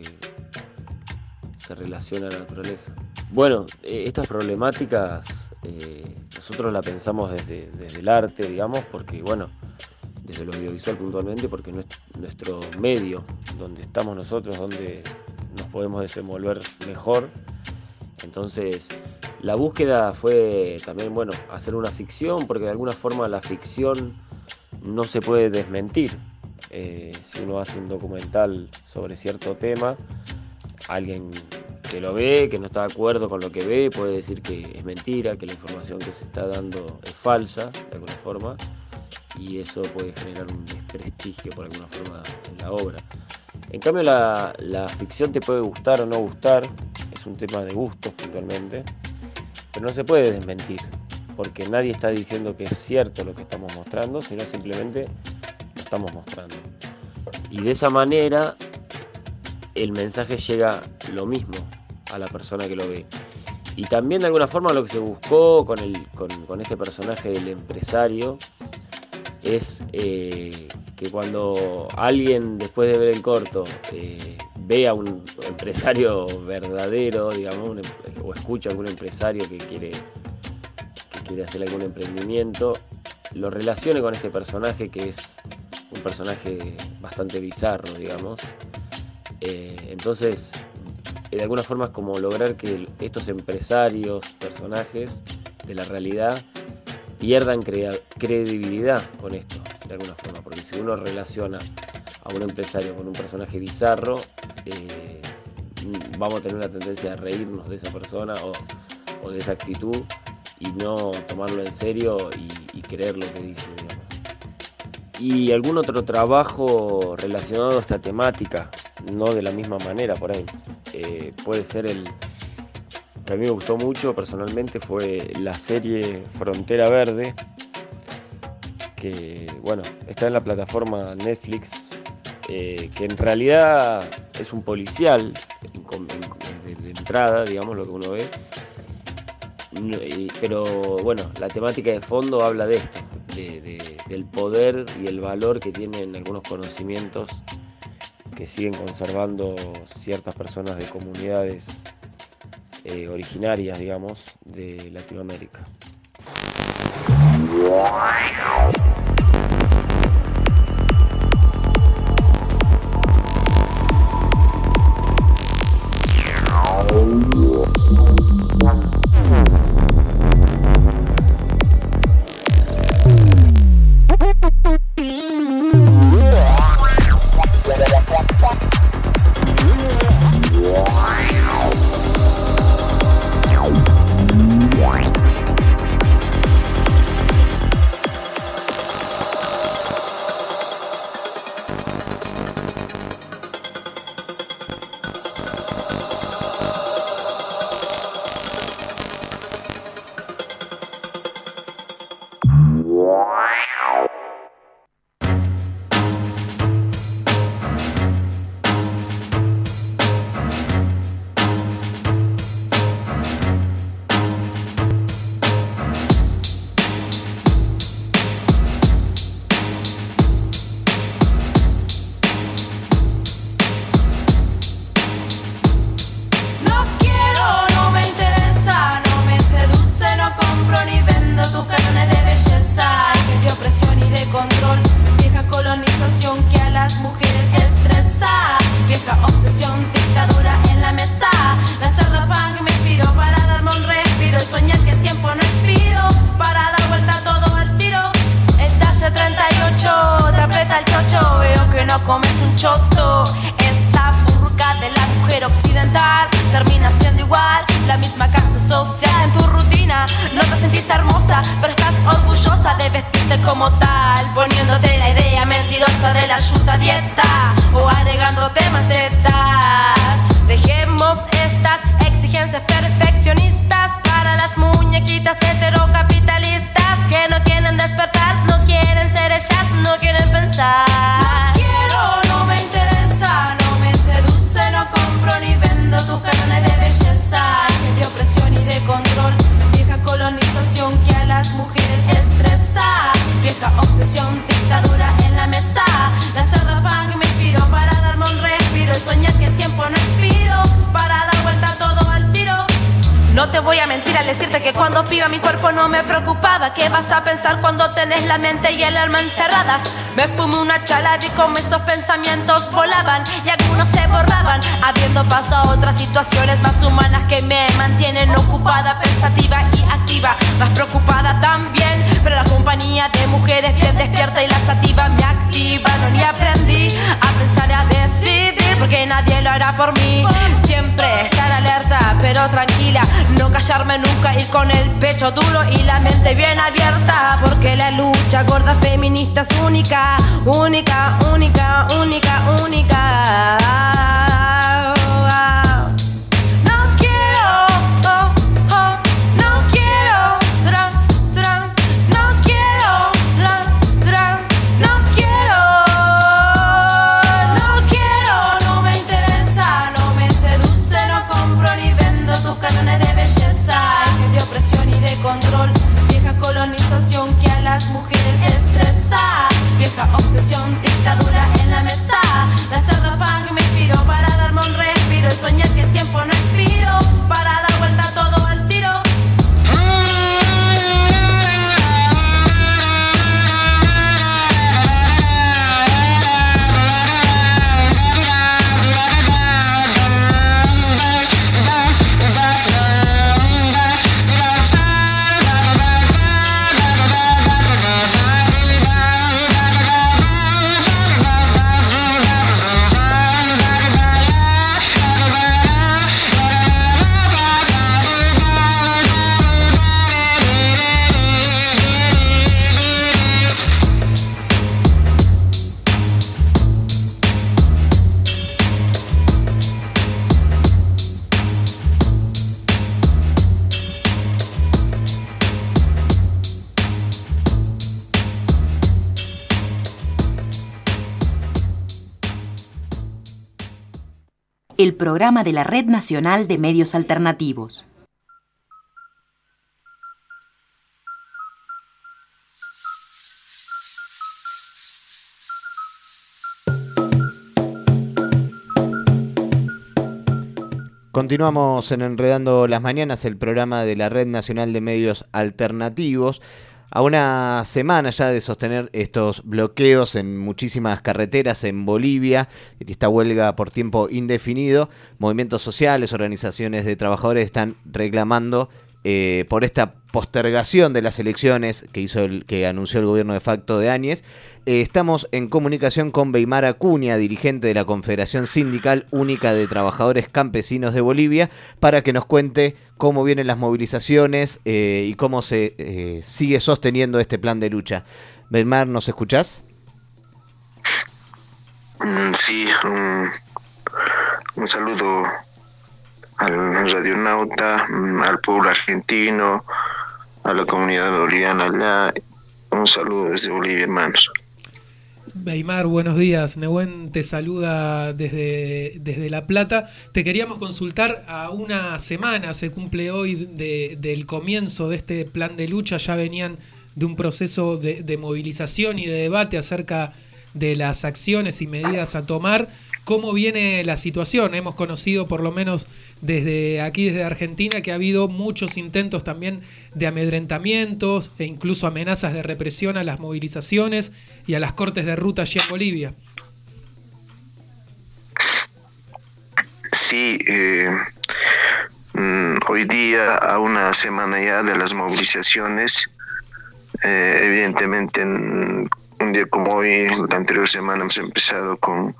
Speaker 12: se relaciona a la naturaleza. Bueno, estas problemáticas nosotros la pensamos desde el arte, digamos, porque bueno, desde lo audiovisual puntualmente, porque nuestro medio, donde estamos nosotros, donde nos podemos desenvolver mejor. Entonces, la búsqueda fue también, bueno, hacer una ficción, porque de alguna forma la ficción no se puede desmentir. Si uno hace un documental sobre cierto tema, alguien que lo ve, que no está de acuerdo con lo que ve, puede decir que es mentira, que la información que se está dando es falsa, de alguna forma, y eso puede generar un desprestigio por alguna forma en la obra. En cambio la ficción te puede gustar o no gustar, es un tema de gustos puntualmente, pero no se puede desmentir, porque nadie está diciendo que es cierto lo que estamos mostrando, sino simplemente lo estamos mostrando. Y de esa manera el mensaje llega lo mismo a la persona que lo ve. Y también de alguna forma lo que se buscó con este personaje del empresario es que cuando alguien después de ver el corto ve a un empresario verdadero, digamos, o escucha a algún empresario que quiere hacer algún emprendimiento, lo relacione con este personaje que es un personaje bastante bizarro, digamos. Entonces, de alguna forma es como lograr que estos empresarios, personajes de la realidad, pierdan credibilidad con esto, de alguna forma, porque si uno relaciona a un empresario con un personaje bizarro, vamos a tener una tendencia a reírnos de esa persona o de esa actitud y no tomarlo en serio y creer lo que dice, digamos. Y algún otro trabajo relacionado a esta temática, no de la misma manera por ahí, puede ser que a mí me gustó mucho personalmente, fue la serie Frontera Verde, que bueno, está en la plataforma Netflix, que en realidad es un policial de entrada, digamos, lo que uno ve, pero bueno, la temática de fondo habla de esto, del poder y el valor que tienen algunos conocimientos que siguen conservando ciertas personas de comunidades originarias, digamos, de Latinoamérica.
Speaker 5: No me interesa, no me seduce.
Speaker 13: cuando piba mi cuerpo no me preocupaba. ¿Qué vas a pensar cuando tenés la mente y el alma encerradas? Me fumé una chala, vi como esos pensamientos volaban y algunos se borraban, abriendo paso a otras situaciones más humanas que me mantienen ocupada, pensativa y activa, más preocupada también. Pero la compañía de mujeres bien despierta y la sativa me activaron y aprendí a pensar y a decidir, porque nadie lo hará por mí. Siempre estar alerta pero tranquila, no callarme nunca, ir con el pecho duro y la mente bien abierta, porque la lucha gorda feminista es única, única, única, única, única. No quiero, oh, oh, no quiero, no quiero, no quiero, no me interesa, no me seduce, no compro ni vendo tus cánones de belleza, de opresión y de control, vieja colonización que a las mujeres estresa, vieja obsesión, dictadura en la mesa, la cerda pan me inspiró para darme un respiro y soñar que el tiempo no expiro, para dar vuelta todo al tiro.
Speaker 10: El programa de la Red Nacional de Medios Alternativos.
Speaker 1: Continuamos en Enredando las Mañanas, el programa de la Red Nacional de Medios Alternativos. A una semana ya de sostener estos bloqueos en muchísimas carreteras en Bolivia, esta huelga por tiempo indefinido, movimientos sociales, organizaciones de trabajadores están reclamando por esta postergación de las elecciones que anunció el gobierno de facto de Áñez. Estamos en comunicación con Weimar Acuña, dirigente de la Confederación Sindical Única de Trabajadores Campesinos de Bolivia, para que nos cuente cómo vienen las movilizaciones y cómo se sigue sosteniendo este plan de lucha. Weimar, ¿nos escuchás?
Speaker 14: Sí, un saludo al radionauta, al pueblo argentino, a la comunidad boliviana allá. Un saludo desde Bolivia, hermanos.
Speaker 3: Weimar, buenos días. Nehuen te saluda desde La Plata. Te queríamos consultar, a una semana se cumple hoy del comienzo de este plan de lucha. Ya venían de un proceso de movilización y de debate acerca de las acciones y medidas a tomar. ¿Cómo viene la situación? Hemos conocido, por lo menos desde Argentina, que ha habido muchos intentos también de amedrentamientos e incluso amenazas de represión a las movilizaciones y a las cortes de ruta allí en Bolivia.
Speaker 14: Sí, hoy día, a una semana ya de las movilizaciones, evidentemente un día como hoy, la anterior semana hemos empezado con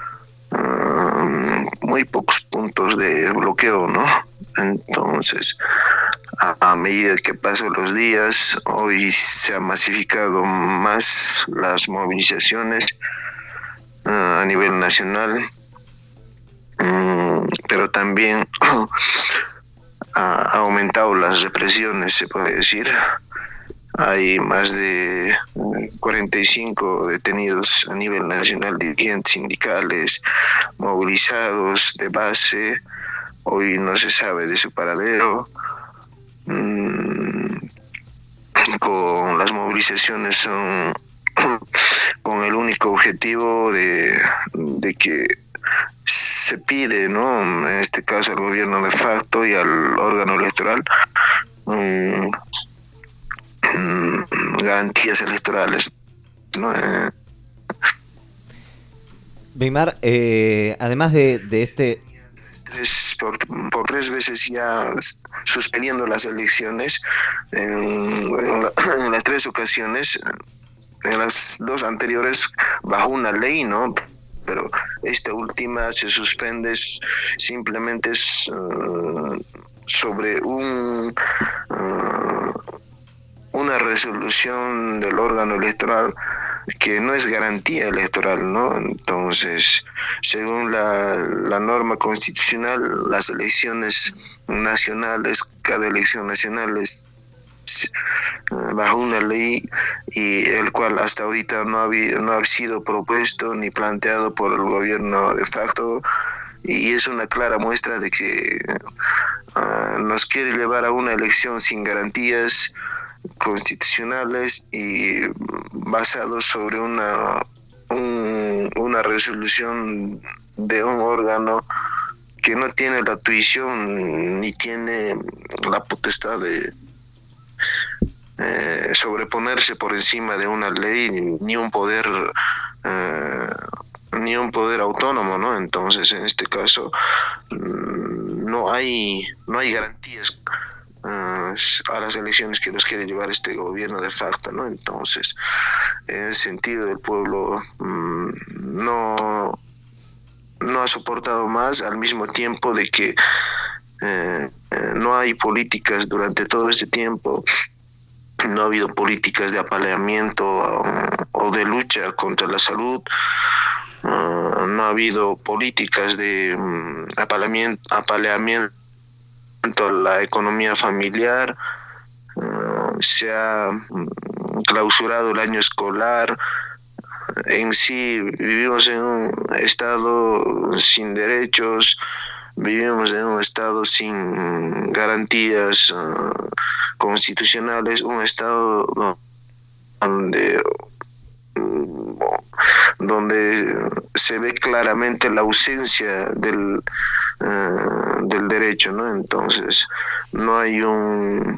Speaker 14: muy pocos puntos de bloqueo, ¿no? Entonces, a medida que pasan los días, hoy se han masificado más las movilizaciones a nivel nacional, pero también ha aumentado las represiones, se puede decir. Hay más de 45 detenidos a nivel nacional, dirigentes sindicales movilizados de base. Hoy no se sabe de su paradero. Con las movilizaciones son con el único objetivo de que se pide, ¿no?, en este caso al gobierno de facto y al órgano electoral, garantías electorales, ¿no?
Speaker 1: Weimar, además de este...
Speaker 14: Por 3 veces ya suspendiendo las elecciones, en las 3 ocasiones, en las 2 anteriores bajo una ley, ¿no? Pero esta última se suspende simplemente sobre una resolución del órgano electoral que no es garantía electoral, ¿no? Entonces, según la norma constitucional, las elecciones nacionales, cada elección nacional es bajo una ley, y el cual hasta ahorita no ha sido propuesto ni planteado por el gobierno de facto, y es una clara muestra de que nos quiere llevar a una elección sin garantías constitucionales y basados sobre una resolución de un órgano que no tiene la tuición ni tiene la potestad de sobreponerse por encima de una ley, ni un poder autónomo, ¿no? Entonces, en este caso no hay garantías a las elecciones que nos quiere llevar este gobierno de facto, ¿no? Entonces, en ese sentido, el pueblo no ha soportado más, al mismo tiempo de que no hay políticas durante todo este tiempo. No ha habido políticas de apaleamiento o de lucha contra la salud. No ha habido políticas de apaleamiento a la economía familiar. Se ha clausurado el año escolar. En sí, vivimos en un estado sin derechos, vivimos en un estado sin garantías constitucionales, un estado donde se ve claramente la ausencia del derecho, ¿no? Entonces, no hay un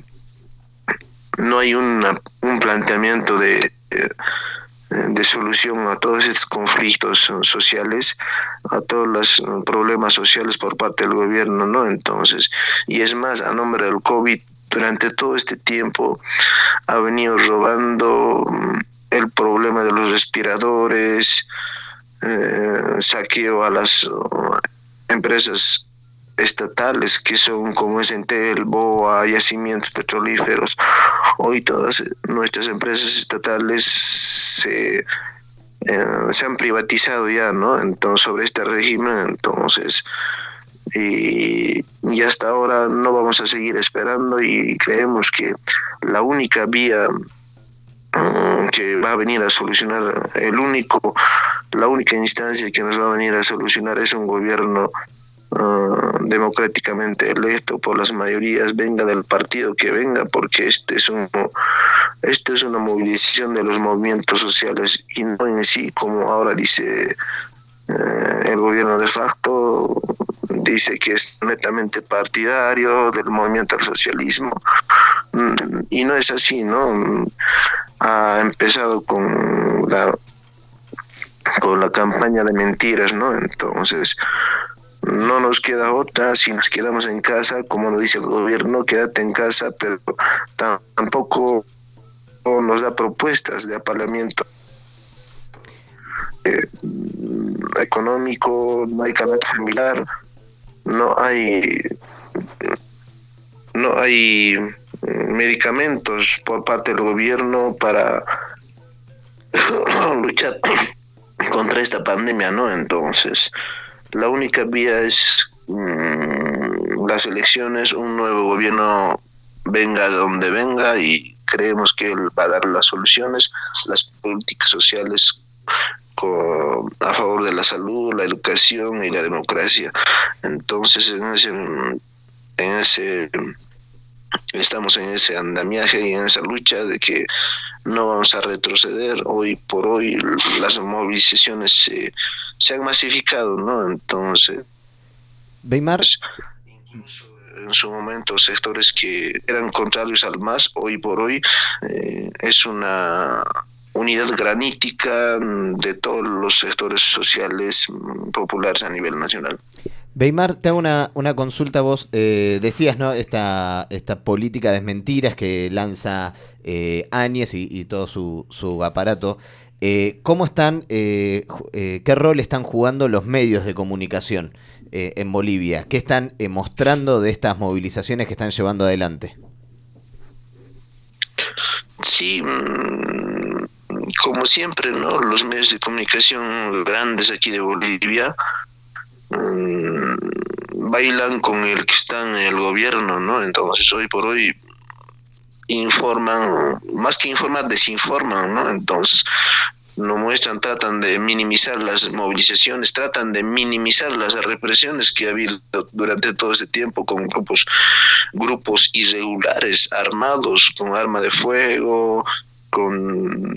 Speaker 14: planteamiento de solución a todos estos conflictos sociales, a todos los problemas sociales por parte del gobierno, ¿no? Entonces, y es más, a nombre del COVID, durante todo este tiempo ha venido robando el problema de los respiradores, saqueo a las empresas estatales que son como Entel, BOA, yacimientos petrolíferos. Hoy todas nuestras empresas estatales se han privatizado ya, ¿no? Entonces, sobre este régimen, entonces, y hasta ahora no vamos a seguir esperando, y creemos que la única vía que va a venir a solucionar, la única instancia que nos va a venir a solucionar es un gobierno democráticamente electo por las mayorías, venga del partido que venga, porque esto es una movilización de los movimientos sociales, y no en sí, como ahora dice el gobierno de facto, dice que es netamente partidario del movimiento al socialismo, y no es así, ¿no? Ha empezado con la campaña de mentiras, ¿no? Entonces, no nos queda otra. Si nos quedamos en casa, como lo dice el gobierno, quédate en casa, pero tampoco nos da propuestas de apaleamiento económico, no hay canal familiar, no hay medicamentos por parte del gobierno para luchar contra esta pandemia, ¿no? Entonces, la única vía es las elecciones, un nuevo gobierno venga de donde venga, y creemos que él va a dar las soluciones, las políticas sociales a favor de la salud, la educación y la democracia. Entonces, estamos en ese andamiaje y en esa lucha de que no vamos a retroceder. Hoy por hoy las movilizaciones se han masificado, ¿no? Entonces,
Speaker 1: Weimar,
Speaker 14: en su momento sectores que eran contrarios al MAS, hoy por hoy es una unidad granítica de todos los sectores sociales populares a nivel nacional.
Speaker 1: Weimar, te hago una consulta. Vos decías, ¿no? Esta política de mentiras que lanza Áñez y todo su aparato. ¿Cómo están, qué rol están jugando los medios de comunicación en Bolivia? ¿Qué están mostrando de estas movilizaciones que están llevando adelante?
Speaker 14: Sí, como siempre, ¿no? Los medios de comunicación grandes aquí de Bolivia bailan con el que está en el gobierno, ¿no? Entonces hoy por hoy informan, más que informar, desinforman, ¿no? Entonces no muestran, tratan de minimizar las movilizaciones, tratan de minimizar las represiones que ha habido durante todo ese tiempo con grupos irregulares, armados, con arma de fuego, con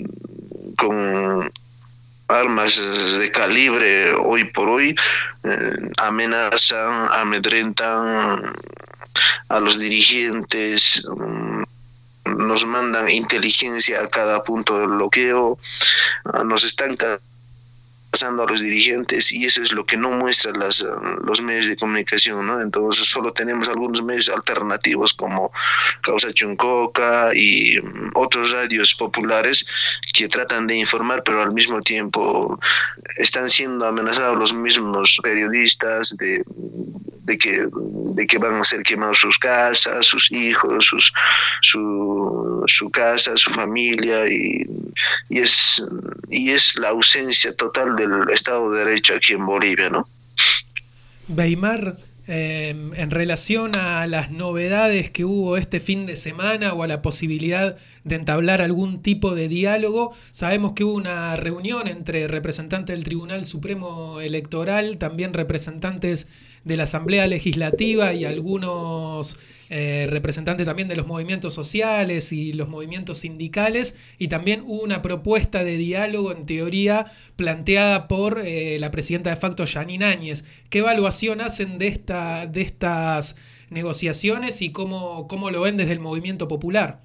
Speaker 14: armas de calibre. Hoy por hoy amenazan, amedrentan a los dirigentes, nos mandan inteligencia a cada punto del bloqueo, nos están pasando a los dirigentes, y eso es lo que no muestran los medios de comunicación, ¿no? Entonces solo tenemos algunos medios alternativos como Causa Chuncoca y otros radios populares que tratan de informar, pero al mismo tiempo están siendo amenazados los mismos periodistas de que van a ser quemados sus casas, sus hijos, su casa, su familia, y es la ausencia total del Estado de Derecho aquí en Bolivia, ¿no?
Speaker 3: Weimar, en relación a las novedades que hubo este fin de semana o a la posibilidad de entablar algún tipo de diálogo, sabemos que hubo una reunión entre representantes del Tribunal Supremo Electoral, también representantes de la Asamblea Legislativa y algunos representantes también de los movimientos sociales y los movimientos sindicales, y también hubo una propuesta de diálogo en teoría planteada por la presidenta de facto Yanine Áñez. ¿Qué evaluación hacen de estas negociaciones y cómo lo ven desde el movimiento popular?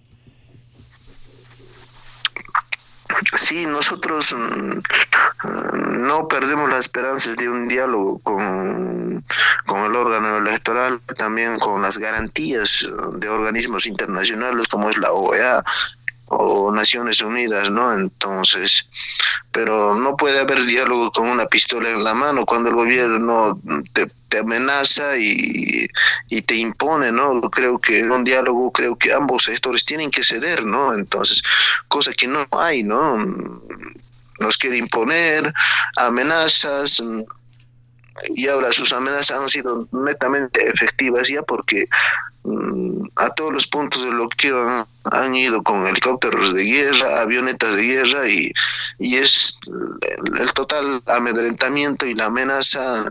Speaker 14: Sí, nosotros no perdemos las esperanzas de un diálogo con el órgano electoral, también con las garantías de organismos internacionales como es la OEA o Naciones Unidas, ¿no? Entonces, pero no puede haber diálogo con una pistola en la mano cuando el gobierno te amenaza y te impone, ¿no? Creo que en un diálogo, creo que ambos sectores tienen que ceder, ¿no? Entonces, cosa que no hay, ¿no? Nos quiere imponer amenazas, y ahora sus amenazas han sido netamente efectivas ya, porque a todos los puntos de bloqueo han ido con helicópteros de guerra, avionetas de guerra, y es el total amedrentamiento y la amenaza,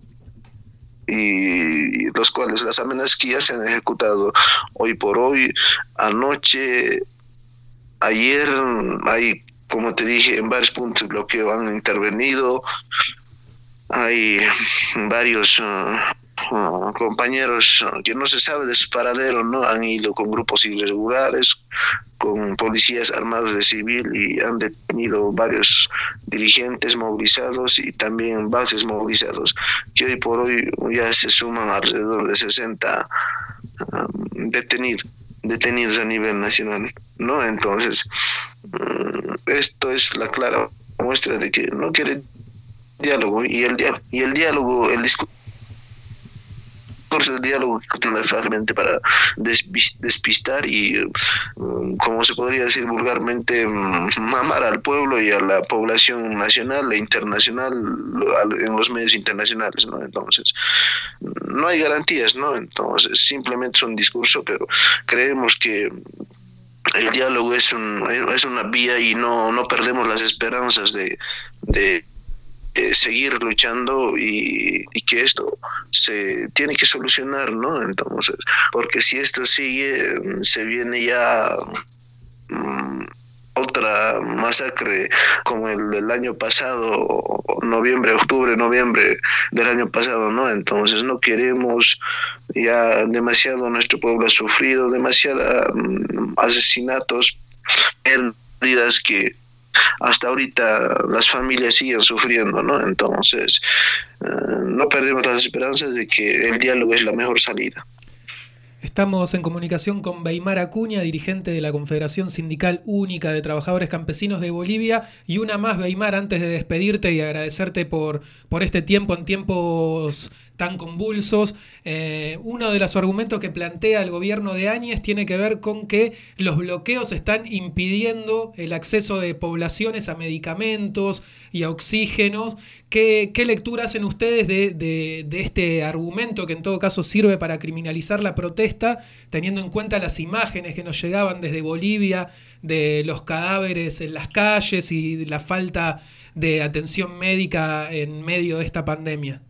Speaker 14: y las amenazas que ya se han ejecutado hoy por hoy, anoche, ayer, hay, como te dije, en varios puntos de bloqueo han intervenido. Hay varios compañeros que no se sabe de su paradero, ¿no? Han ido con grupos irregulares, con policías armados de civil, y han detenido varios dirigentes movilizados y también bases movilizados, que hoy por hoy ya se suman alrededor de 60 detenidos a nivel nacional, ¿no? Entonces, esto es la clara muestra de que no quiere diálogo, y el diálogo, el discurso del diálogo que utiliza fácilmente para despistar y, como se podría decir vulgarmente, mamar al pueblo y a la población nacional e internacional en los medios internacionales, ¿no? Entonces, no hay garantías, ¿no? Entonces, simplemente es un discurso, pero creemos que el diálogo es una vía, y no perdemos las esperanzas de seguir luchando, y que esto se tiene que solucionar, ¿no? Entonces, porque si esto sigue, se viene ya otra otra masacre como el del año pasado, octubre, noviembre del año pasado, ¿no? Entonces no queremos, ya demasiado nuestro pueblo ha sufrido, demasiados asesinatos, pérdidas que hasta ahorita las familias siguen sufriendo, ¿no? Entonces no perdemos las esperanzas de que el diálogo es la mejor salida.
Speaker 3: Estamos en comunicación con Weimar Acuña, dirigente de la Confederación Sindical Única de Trabajadores Campesinos de Bolivia. Y una más, Weimar, antes de despedirte y agradecerte por este tiempo en tiempos tan convulsos. Uno de los argumentos que plantea el gobierno de Áñez tiene que ver con que los bloqueos están impidiendo el acceso de poblaciones a medicamentos y a oxígenos. ¿Qué lectura hacen ustedes de este argumento, que en todo caso sirve para criminalizar la protesta, teniendo en cuenta las imágenes que nos llegaban desde Bolivia de los cadáveres en las calles y la falta de atención médica en medio de esta pandemia?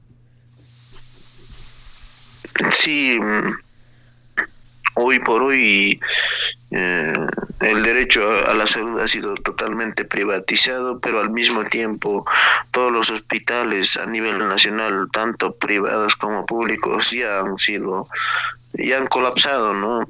Speaker 14: Sí, hoy por hoy el derecho a la salud ha sido totalmente privatizado, pero al mismo tiempo todos los hospitales a nivel nacional, tanto privados como públicos, ya han colapsado, ¿no?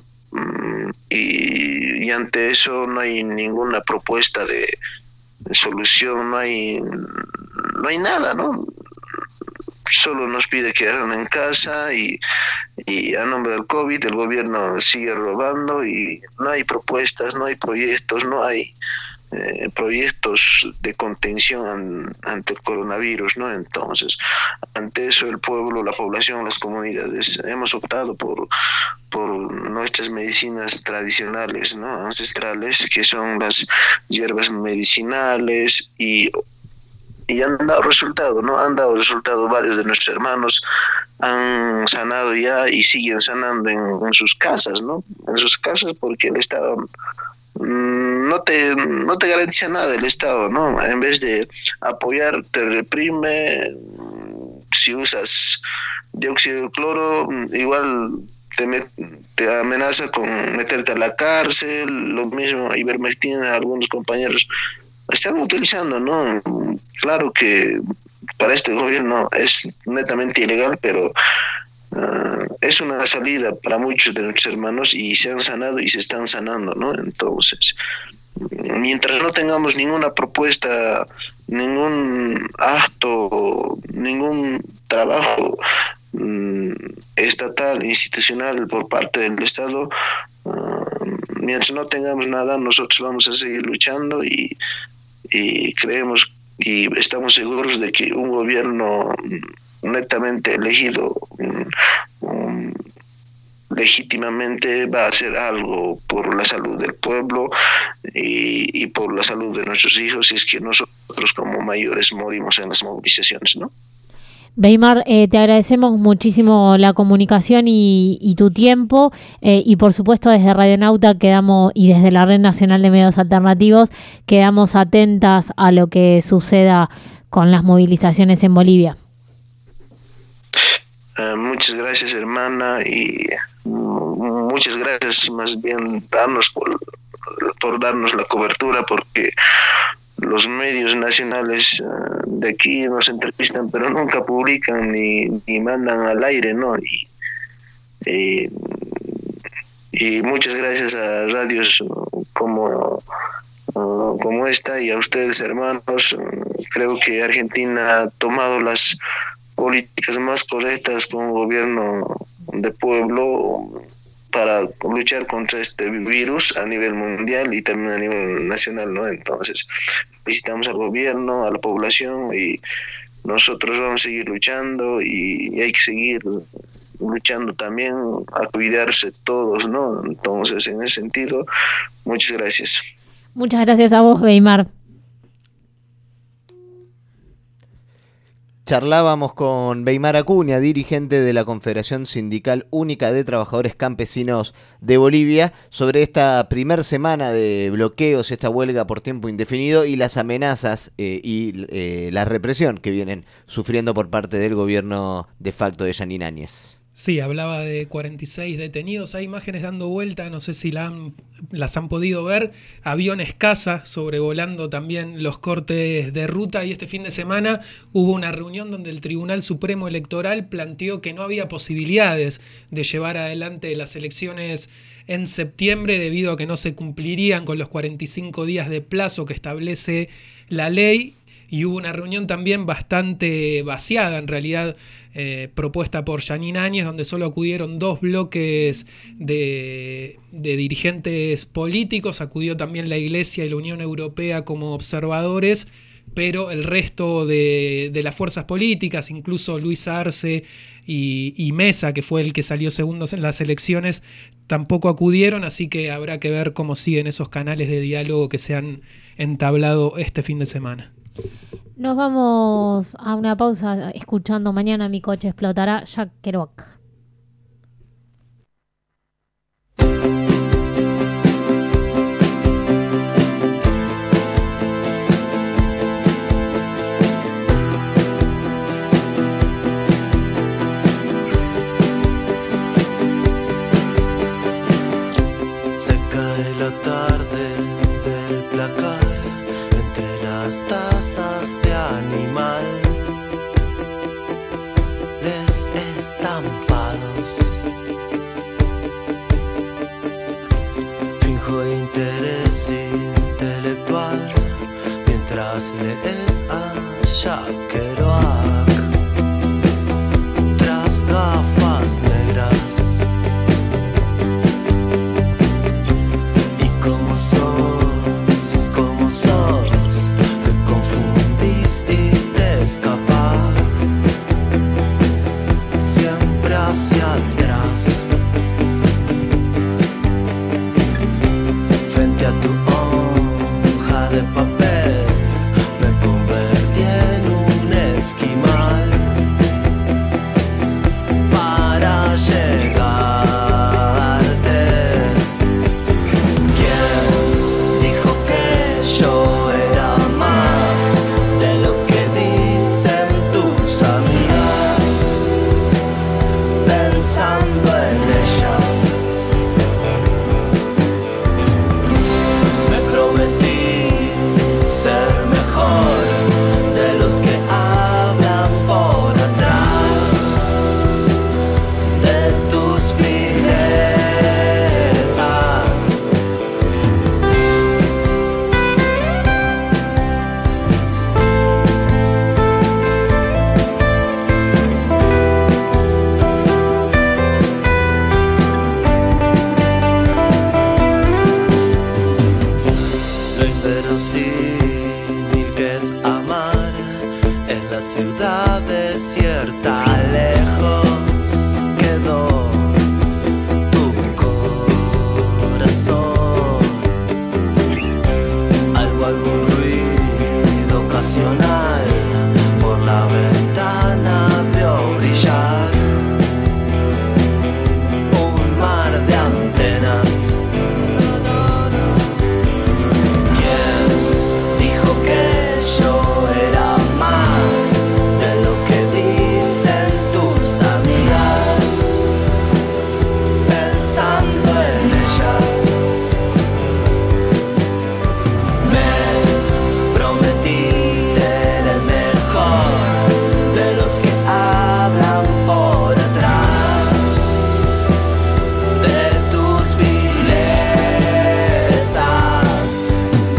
Speaker 14: Y ante eso no hay ninguna propuesta de solución, no hay nada, ¿no? Solo nos pide quedarnos en casa y a nombre del COVID el gobierno sigue robando y no hay propuestas, no hay proyectos, no hay proyectos de contención ante el coronavirus, ¿no? Entonces, ante eso el pueblo, la población, las comunidades hemos optado por nuestras medicinas tradicionales, ¿no? Ancestrales, que son las hierbas medicinales y han dado resultado, ¿no? Han dado resultado. Varios de nuestros hermanos han sanado ya y siguen sanando en sus casas, ¿no? En sus casas, porque el Estado no te garantiza nada, el Estado, ¿no? En vez de apoyar, te reprime. Si usas dióxido de cloro, igual te amenaza con meterte a la cárcel. Lo mismo, ivermectina, algunos compañeros están utilizando, ¿no? Claro que para este gobierno es netamente ilegal, pero es una salida para muchos de nuestros hermanos y se han sanado y se están sanando, ¿no? Entonces, mientras no tengamos ninguna propuesta, ningún acto, ningún trabajo estatal, institucional por parte del Estado, mientras no tengamos nada, nosotros vamos a seguir luchando y creemos y estamos seguros de que un gobierno netamente elegido legítimamente va a hacer algo por la salud del pueblo y por la salud de nuestros hijos, si es que nosotros como mayores morimos en las movilizaciones, ¿no?
Speaker 2: Weimar, te agradecemos muchísimo la comunicación y tu tiempo, y por supuesto desde Radionauta y desde la Red Nacional de Medios Alternativos quedamos atentas a lo que suceda con las movilizaciones en Bolivia.
Speaker 14: Muchas gracias, hermana, y muchas gracias más bien por darnos la cobertura, porque los medios nacionales de aquí nos entrevistan, pero nunca publican ni mandan al aire, ¿no? Y muchas gracias a radios como esta y a ustedes, hermanos. Creo que Argentina ha tomado las políticas más correctas con un gobierno de pueblo para luchar contra este virus a nivel mundial y también a nivel nacional, ¿no? Entonces, felicitamos al gobierno, a la población, y nosotros vamos a seguir luchando y hay que seguir luchando también a cuidarse todos, ¿no? Entonces, en ese sentido, muchas gracias.
Speaker 2: Muchas gracias a vos, Weimar.
Speaker 1: Charlábamos con Weimar Acuña, dirigente de la Confederación Sindical Única de Trabajadores Campesinos de Bolivia, sobre esta primer semana de bloqueos, esta huelga por tiempo indefinido y las amenazas y la represión que vienen sufriendo por parte del gobierno de facto de Yanín Áñez.
Speaker 3: Sí, hablaba de 46 detenidos. Hay imágenes dando vuelta, no sé si las han podido ver. Aviones caza sobrevolando también los cortes de ruta. Y este fin de semana hubo una reunión donde el Tribunal Supremo Electoral planteó que no había posibilidades de llevar adelante las elecciones en septiembre debido a que no se cumplirían con los 45 días de plazo que establece la ley. Y hubo una reunión también bastante vaciada, en realidad, propuesta por Jeanine Áñez, donde solo acudieron 2 bloques de dirigentes políticos. Acudió también la Iglesia y la Unión Europea como observadores, pero el resto de las fuerzas políticas, incluso Luis Arce y Mesa, que fue el que salió segundo en las elecciones, tampoco acudieron, así que habrá que ver cómo siguen esos canales de diálogo que se han entablado este fin de semana.
Speaker 2: Nos vamos a una pausa escuchando Mañana mi coche explotará, Jack Kerouac.
Speaker 15: Se cae la tarde del placar entre las tazas de animal, les estampados. Finjo interés intelectual mientras lees a Jack Kerouac tras gafas negras. Como sos, te confundís y te escapás, siempre hacia atrás, frente a tu hoja de papel, me convertí en un esquimal para llegar. Ciudad desierta, lejos quedó tu corazón. Algún ruido ocasional por la ventana vio brillar un mar de antenas. ¿Quién dijo que yo era más de los que dicen tus amigas, pensando en ellas? Me prometí ser el mejor de los que hablan por atrás de tus vilezas.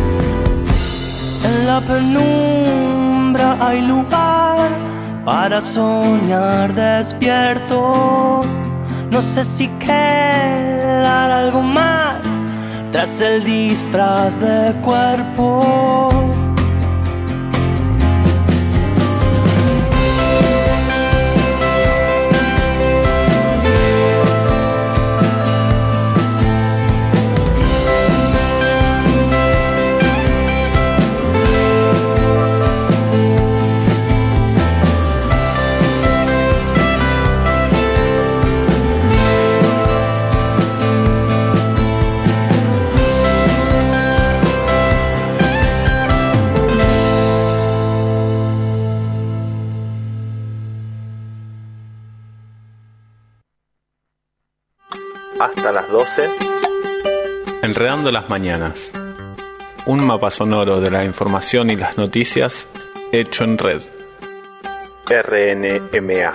Speaker 15: En la penumbra hay lugar para soñar despierto. No sé si quedar algo más tras el disfraz de cuerpo.
Speaker 16: Enredando las Mañanas. Un mapa sonoro de la información y las noticias hecho en red. RNMA.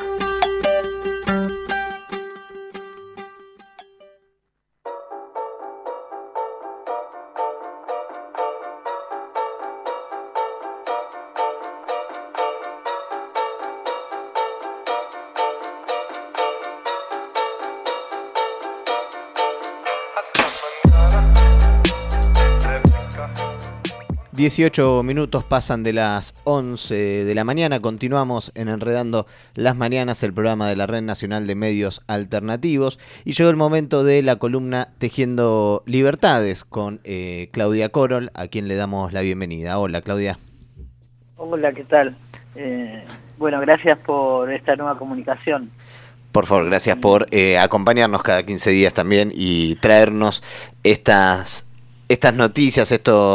Speaker 1: Minutos pasan de las 11 de la mañana. Continuamos en Enredando las Mañanas, el programa de la Red Nacional de Medios Alternativos. Y llegó el momento de la columna Tejiendo Libertades con Claudia Corol, a quien le damos la bienvenida. Hola, Claudia.
Speaker 17: Hola, ¿qué tal? Bueno, gracias por esta nueva comunicación.
Speaker 1: Por favor, gracias por acompañarnos cada 15 días también y traernos estas noticias,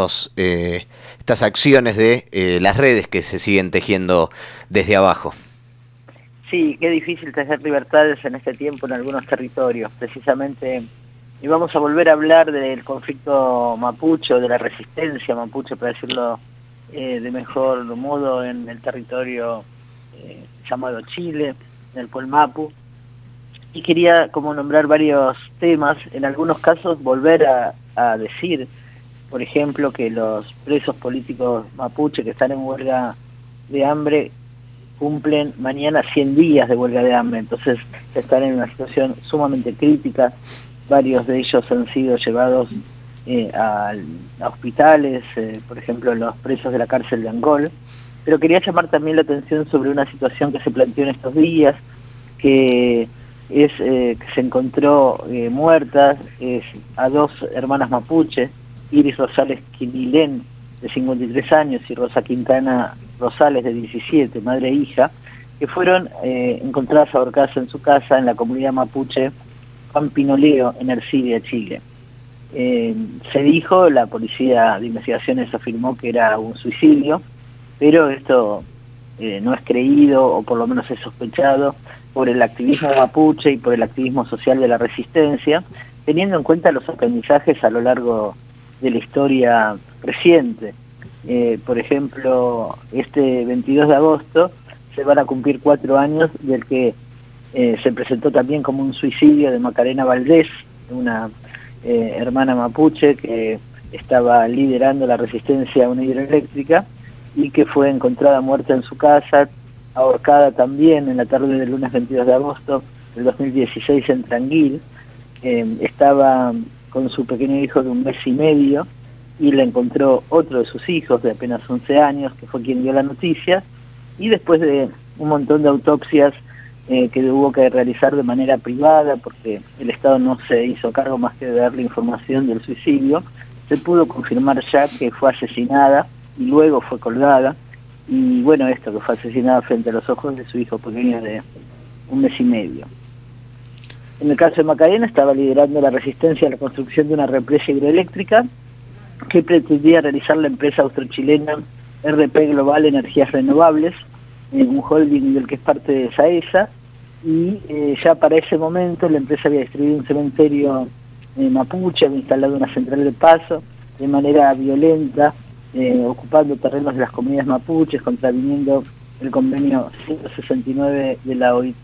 Speaker 1: estas acciones de las redes que se siguen tejiendo desde abajo.
Speaker 17: Sí, qué difícil tejer libertades en este tiempo en algunos territorios, precisamente. Y vamos a volver a hablar del conflicto mapuche, o de la resistencia mapuche, para decirlo de mejor modo, en el territorio llamado Chile, en el Puelmapu. Y quería como nombrar varios temas, en algunos casos volver a decir, por ejemplo, que los presos políticos mapuche que están en huelga de hambre cumplen mañana 100 días de huelga de hambre, entonces están en una situación sumamente crítica. Varios de ellos han sido llevados a hospitales, por ejemplo los presos de la cárcel de Angol, pero quería llamar también la atención sobre una situación que se planteó en estos días, que es que se encontró muertas a dos hermanas mapuche, Iris Rosales Quinilén, de 53 años, y Rosa Quintana Rosales, de 17, madre e hija, que fueron encontradas ahorcadas en su casa en la comunidad mapuche Pampinoleo, en Ercilia, Chile. Se dijo, la policía de investigaciones afirmó que era un suicidio, pero esto no es creído, o por lo menos es sospechado, por el activismo mapuche y por el activismo social de la resistencia, teniendo en cuenta los aprendizajes a lo largo de la historia reciente. Por ejemplo, este 22 de agosto se van a cumplir 4 años del que se presentó también como un suicidio de Macarena Valdés, una hermana mapuche que estaba liderando la resistencia a una hidroeléctrica y que fue encontrada muerta en su casa, ahorcada también en la tarde del lunes 22 de agosto del 2016 en Tranguil. Estaba con su pequeño hijo de 1 mes y medio y la encontró otro de sus hijos de apenas 11 años, que fue quien dio la noticia, y después de un montón de autopsias que hubo que realizar de manera privada, porque el Estado no se hizo cargo más que de dar la información del suicidio, se pudo confirmar ya que fue asesinada y luego fue colgada, y bueno, esto, que fue asesinada frente a los ojos de su hijo pequeño de 1 mes y medio. En el caso de Macarena, estaba liderando la resistencia a la construcción de una represa hidroeléctrica que pretendía realizar la empresa austrochilena RP Global Energías Renovables, un holding del que es parte de SAESA, y ya para ese momento la empresa había destruido un cementerio mapuche, había instalado una central de paso de manera violenta, ocupando terrenos de las comunidades mapuches, contraviniendo el convenio 169 de la OIT.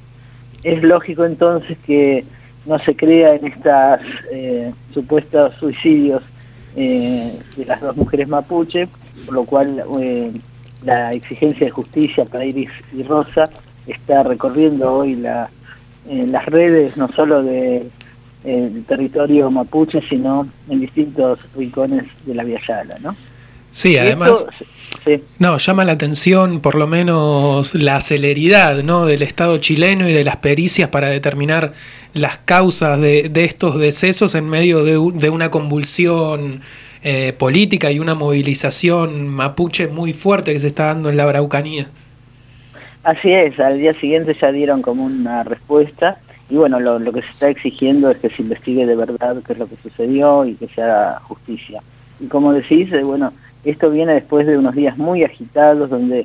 Speaker 17: Es lógico entonces que no se crea en estas supuestos suicidios de las dos mujeres mapuche, por lo cual la exigencia de justicia para Iris y Rosa está recorriendo hoy las redes, no solo del territorio mapuche, sino en distintos rincones de la Vía Yala, ¿no?
Speaker 3: Sí, además, no, llama la atención por lo menos la celeridad, ¿no?, del Estado chileno y de las pericias para determinar las causas de estos decesos en medio de una convulsión política y una movilización mapuche muy fuerte que se está dando en la Araucanía.
Speaker 17: Así es, al día siguiente ya dieron como una respuesta, y bueno, lo que se está exigiendo es que se investigue de verdad qué es lo que sucedió y que se haga justicia. Y como decís, bueno, esto viene después de unos días muy agitados donde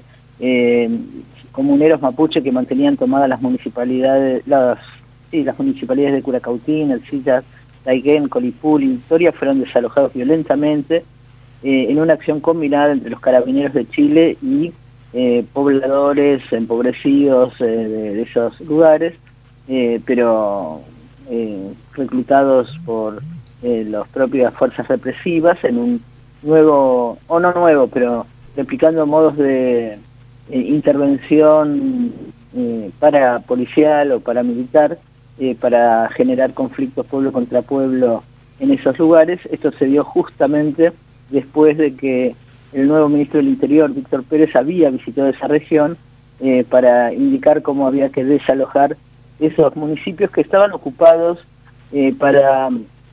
Speaker 17: comuneros mapuche que mantenían tomadas las municipalidades, las municipalidades de Curacautín, Ercillas Taiguén, Colipul y Victoria fueron desalojados violentamente en una acción combinada entre los carabineros de Chile y pobladores empobrecidos de esos lugares, pero reclutados por las propias fuerzas represivas en un nuevo, o no nuevo, pero replicando modos de intervención para policial o paramilitar para generar conflictos pueblo contra pueblo en esos lugares. Esto se dio justamente después de que el nuevo ministro del Interior, Víctor Pérez, había visitado esa región para indicar cómo había que desalojar esos municipios que estaban ocupados para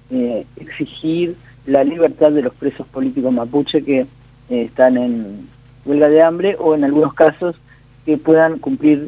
Speaker 17: exigir la libertad de los presos políticos mapuche que están en huelga de hambre o en algunos casos que puedan cumplir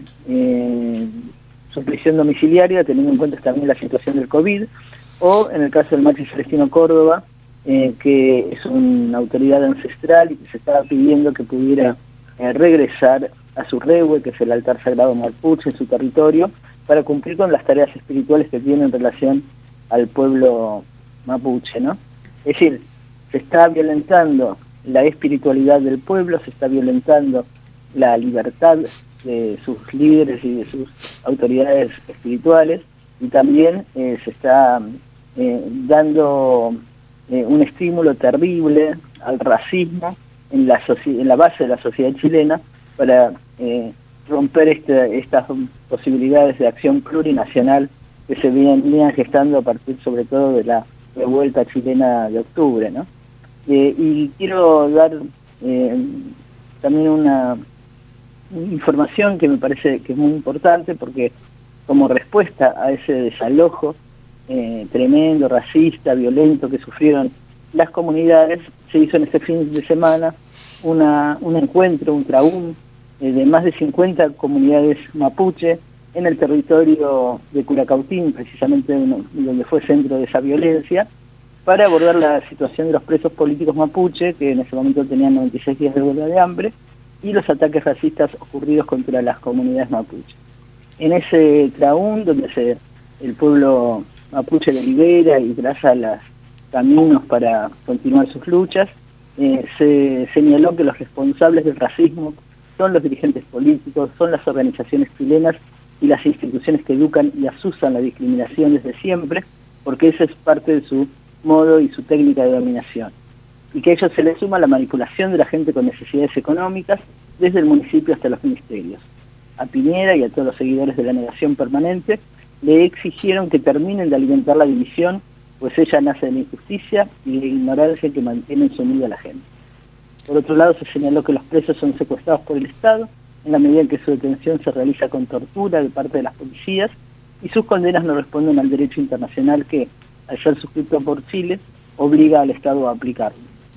Speaker 17: su prisión domiciliaria, teniendo en cuenta también la situación del COVID, o en el caso del Maxi Celestino Córdoba, que es una autoridad ancestral y que se estaba pidiendo que pudiera regresar a su rehue, que es el altar sagrado mapuche, en su territorio, para cumplir con las tareas espirituales que tiene en relación al pueblo mapuche, ¿no? Es decir, se está violentando la espiritualidad del pueblo, se está violentando la libertad de sus líderes y de sus autoridades espirituales, y también se está dando un estímulo terrible al racismo en la base de la sociedad chilena para romper estas posibilidades de acción plurinacional que se venían gestando a partir sobre todo de la revuelta chilena de octubre, ¿no? Y quiero dar también una información que me parece que es muy importante, porque como respuesta a ese desalojo tremendo, racista, violento que sufrieron las comunidades, se hizo en este fin de semana un encuentro, un traún de más de 50 comunidades mapuche en el territorio de Curacautín, precisamente donde fue centro de esa violencia, para abordar la situación de los presos políticos mapuche, que en ese momento tenían 96 días de huelga de hambre, y los ataques racistas ocurridos contra las comunidades mapuche. En ese traún, donde el pueblo mapuche delibera y traza los caminos para continuar sus luchas, se señaló que los responsables del racismo son los dirigentes políticos, son las organizaciones chilenas y las instituciones que educan y asusan la discriminación desde siempre, porque esa es parte de su modo y su técnica de dominación. Y que a ello se le suma la manipulación de la gente con necesidades económicas desde el municipio hasta los ministerios. A Piñera y a todos los seguidores de la negación permanente le exigieron que terminen de alimentar la división, pues ella nace de la injusticia y de la ignorancia que mantienen sumida a la gente. Por otro lado, se señaló que los presos son secuestrados por el Estado, en la medida en que su detención se realiza con tortura de parte de las policías, y sus condenas no responden al derecho internacional que, al ser suscrito por Chile, obliga al Estado a aplicarlo.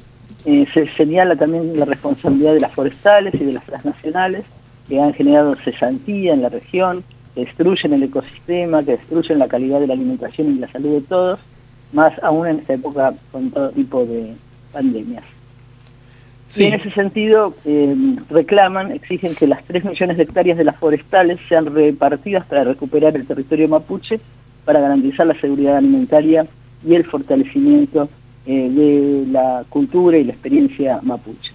Speaker 17: Se señala también la responsabilidad de las forestales y de las transnacionales, que han generado cesantía en la región, que destruyen el ecosistema, que destruyen la calidad de la alimentación y la salud de todos, más aún en esta época con todo tipo de pandemias. Sí. Y en ese sentido reclaman, exigen que las 3 millones de hectáreas de las forestales sean repartidas para recuperar el territorio mapuche, para garantizar la seguridad alimentaria y el fortalecimiento de la cultura y la experiencia mapuche.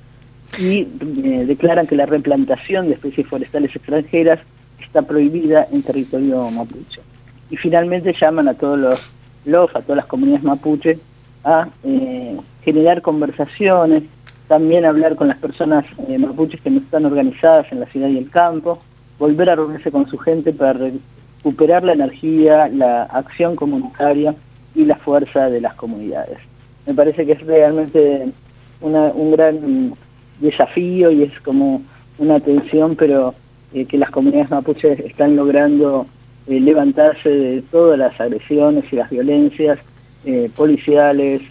Speaker 17: Y declaran que la replantación de especies forestales extranjeras está prohibida en territorio mapuche. Y finalmente llaman a todas las comunidades mapuche a generar conversaciones, también hablar con las personas mapuches que no están organizadas en la ciudad y el campo, volver a reunirse con su gente para recuperar la energía, la acción comunitaria y la fuerza de las comunidades. Me parece que es realmente un gran desafío y es como una tensión, pero que las comunidades mapuches están logrando levantarse de todas las agresiones y las violencias policiales,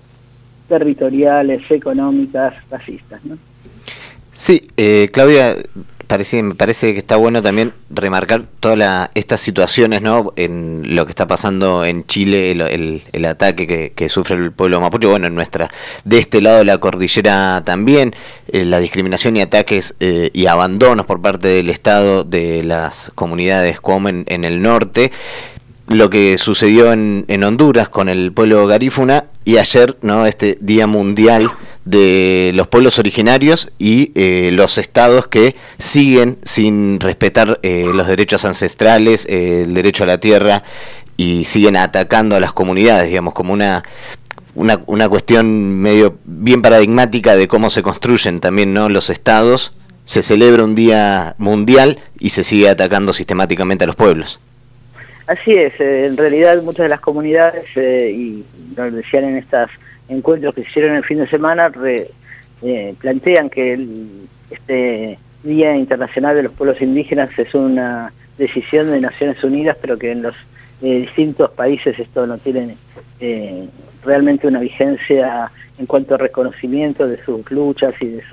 Speaker 17: territoriales, económicas, racistas, ¿no?
Speaker 1: Sí, Claudia, me parece que está bueno también remarcar todas estas situaciones, ¿no? En lo que está pasando en Chile, el ataque que sufre el pueblo mapuche, bueno, de este lado de la cordillera también, la discriminación y ataques y abandonos por parte del Estado de las comunidades como en el norte. lo que sucedió en Honduras con el pueblo garífuna, y ayer, ¿no?, este Día Mundial de los Pueblos Originarios y los estados que siguen sin respetar los derechos ancestrales, el derecho a la tierra, y siguen atacando a las comunidades, digamos, como una cuestión medio bien paradigmática de cómo se construyen también, ¿no?, los estados. Se celebra un día mundial y se sigue atacando sistemáticamente a los pueblos.
Speaker 17: Así es, en realidad muchas de las comunidades, y lo decían en estos encuentros que se hicieron el fin de semana, plantean que este Día Internacional de los Pueblos Indígenas es una decisión de Naciones Unidas, pero que en los distintos países esto no tiene realmente una vigencia en cuanto a reconocimiento de sus luchas y de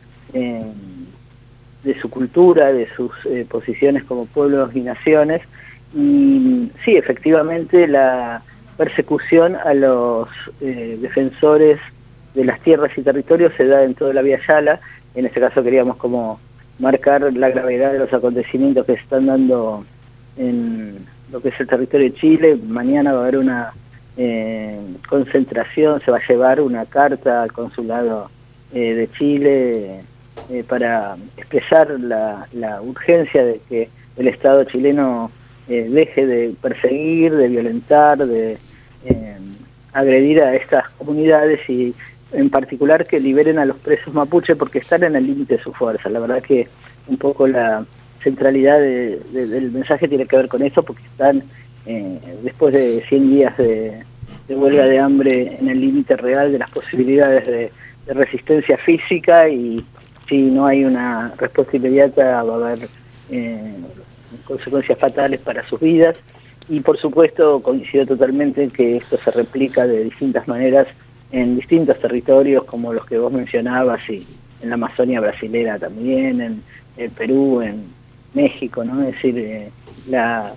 Speaker 17: su cultura, de sus posiciones como pueblos y naciones. Y sí, efectivamente la persecución a los defensores de las tierras y territorios se da en toda la Vía Yala. En este caso queríamos como marcar la gravedad de los acontecimientos que se están dando en lo que es el territorio de Chile. Mañana va a haber una concentración, se va a llevar una carta al consulado de Chile para expresar la urgencia de que el Estado chileno deje de perseguir, de violentar, de agredir a estas comunidades, y en particular que liberen a los presos mapuche, porque están en el límite de su fuerza. La verdad que un poco la centralidad del mensaje tiene que ver con eso, porque están después de 100 días de huelga de hambre en el límite real de las posibilidades de resistencia física, y si no hay una respuesta inmediata va a haber consecuencias fatales para sus vidas. Y por supuesto coincido totalmente en que esto se replica de distintas maneras en distintos territorios como los que vos mencionabas, y en la Amazonia brasilera también, en Perú, en México, ¿no? Es decir, la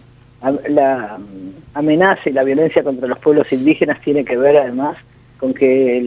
Speaker 17: amenaza y la violencia contra los pueblos indígenas tiene que ver además con que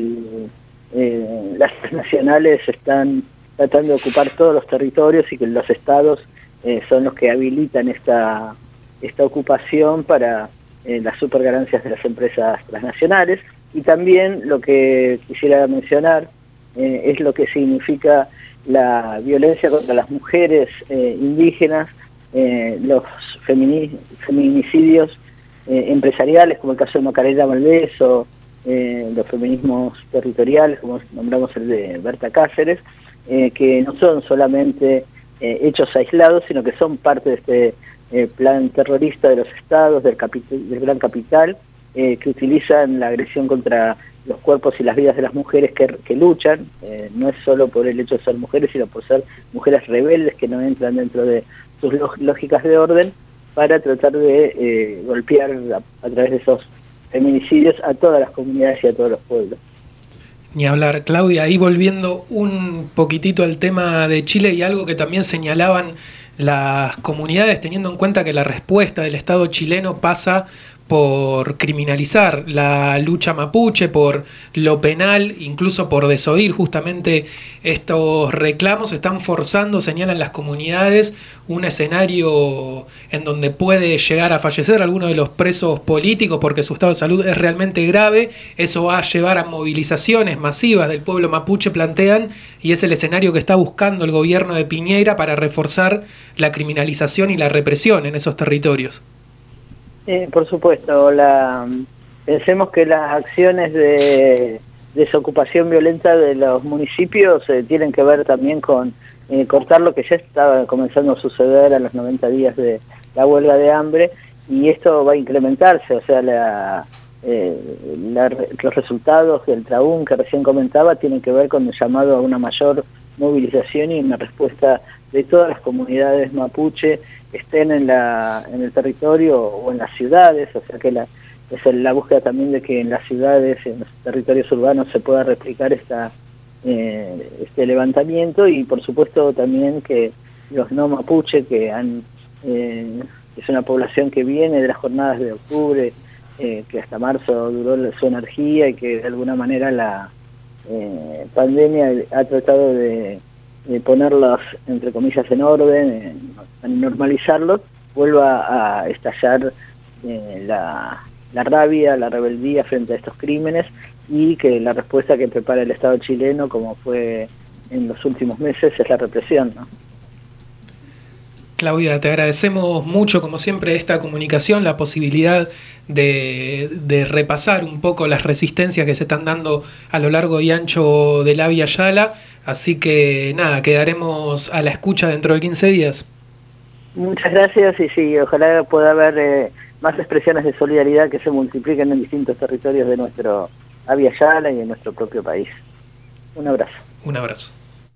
Speaker 17: las nacionales están tratando de ocupar todos los territorios, y que los estados son los que habilitan esta ocupación para las superganancias de las empresas transnacionales. Y también lo que quisiera mencionar es lo que significa la violencia contra las mujeres indígenas, los feminicidios empresariales, como el caso de Macarena Valdés, o los feminismos territoriales, como nombramos el de Berta Cáceres, que no son solamente hechos aislados, sino que son parte de este plan terrorista de los estados, del gran capital, que utilizan la agresión contra los cuerpos y las vidas de las mujeres que luchan, no es solo por el hecho de ser mujeres, sino por ser mujeres rebeldes que no entran dentro de sus lógicas de orden, para tratar de golpear a través de esos feminicidios a todas las comunidades y a todos los pueblos.
Speaker 3: Ni hablar. Claudia, ahí volviendo un poquitito al tema de Chile, y algo que también señalaban las comunidades, teniendo en cuenta que la respuesta del Estado chileno pasa por criminalizar la lucha mapuche, por lo penal, incluso por desoír justamente estos reclamos, están forzando, señalan las comunidades, un escenario en donde puede llegar a fallecer alguno de los presos políticos porque su estado de salud es realmente grave. Eso va a llevar a movilizaciones masivas del pueblo mapuche, plantean, y es el escenario que está buscando el gobierno de Piñera para reforzar la criminalización y la represión en esos territorios.
Speaker 17: Por supuesto, pensemos que las acciones de desocupación violenta de los municipios tienen que ver también con cortar lo que ya estaba comenzando a suceder a los 90 días de la huelga de hambre, y esto va a incrementarse. O sea, los resultados del TRAUN que recién comentaba tienen que ver con el llamado a una mayor movilización y una respuesta de todas las comunidades mapuche, estén en el territorio o en las ciudades. O sea que es la búsqueda también de que en las ciudades, en los territorios urbanos, se pueda replicar este levantamiento, y por supuesto también que los no mapuche, que es una población que viene de las jornadas de octubre, que hasta marzo duró su energía, y que de alguna manera la pandemia ha tratado de ponerlos, entre comillas, en orden, a normalizarlos, vuelva a estallar la rabia, la rebeldía frente a estos crímenes, y que la respuesta que prepara el Estado chileno, como fue en los últimos meses, es la represión, ¿no?
Speaker 3: Claudia, te agradecemos mucho, como siempre, esta comunicación, la posibilidad de repasar un poco las resistencias que se están dando a lo largo y ancho de la Vía Yala. Así que nada, quedaremos a la escucha dentro de 15 días.
Speaker 17: Muchas gracias, y sí, ojalá pueda haber más expresiones de solidaridad que se multipliquen en distintos territorios de nuestro Vía Yala y en nuestro propio país. Un abrazo.
Speaker 3: Un abrazo.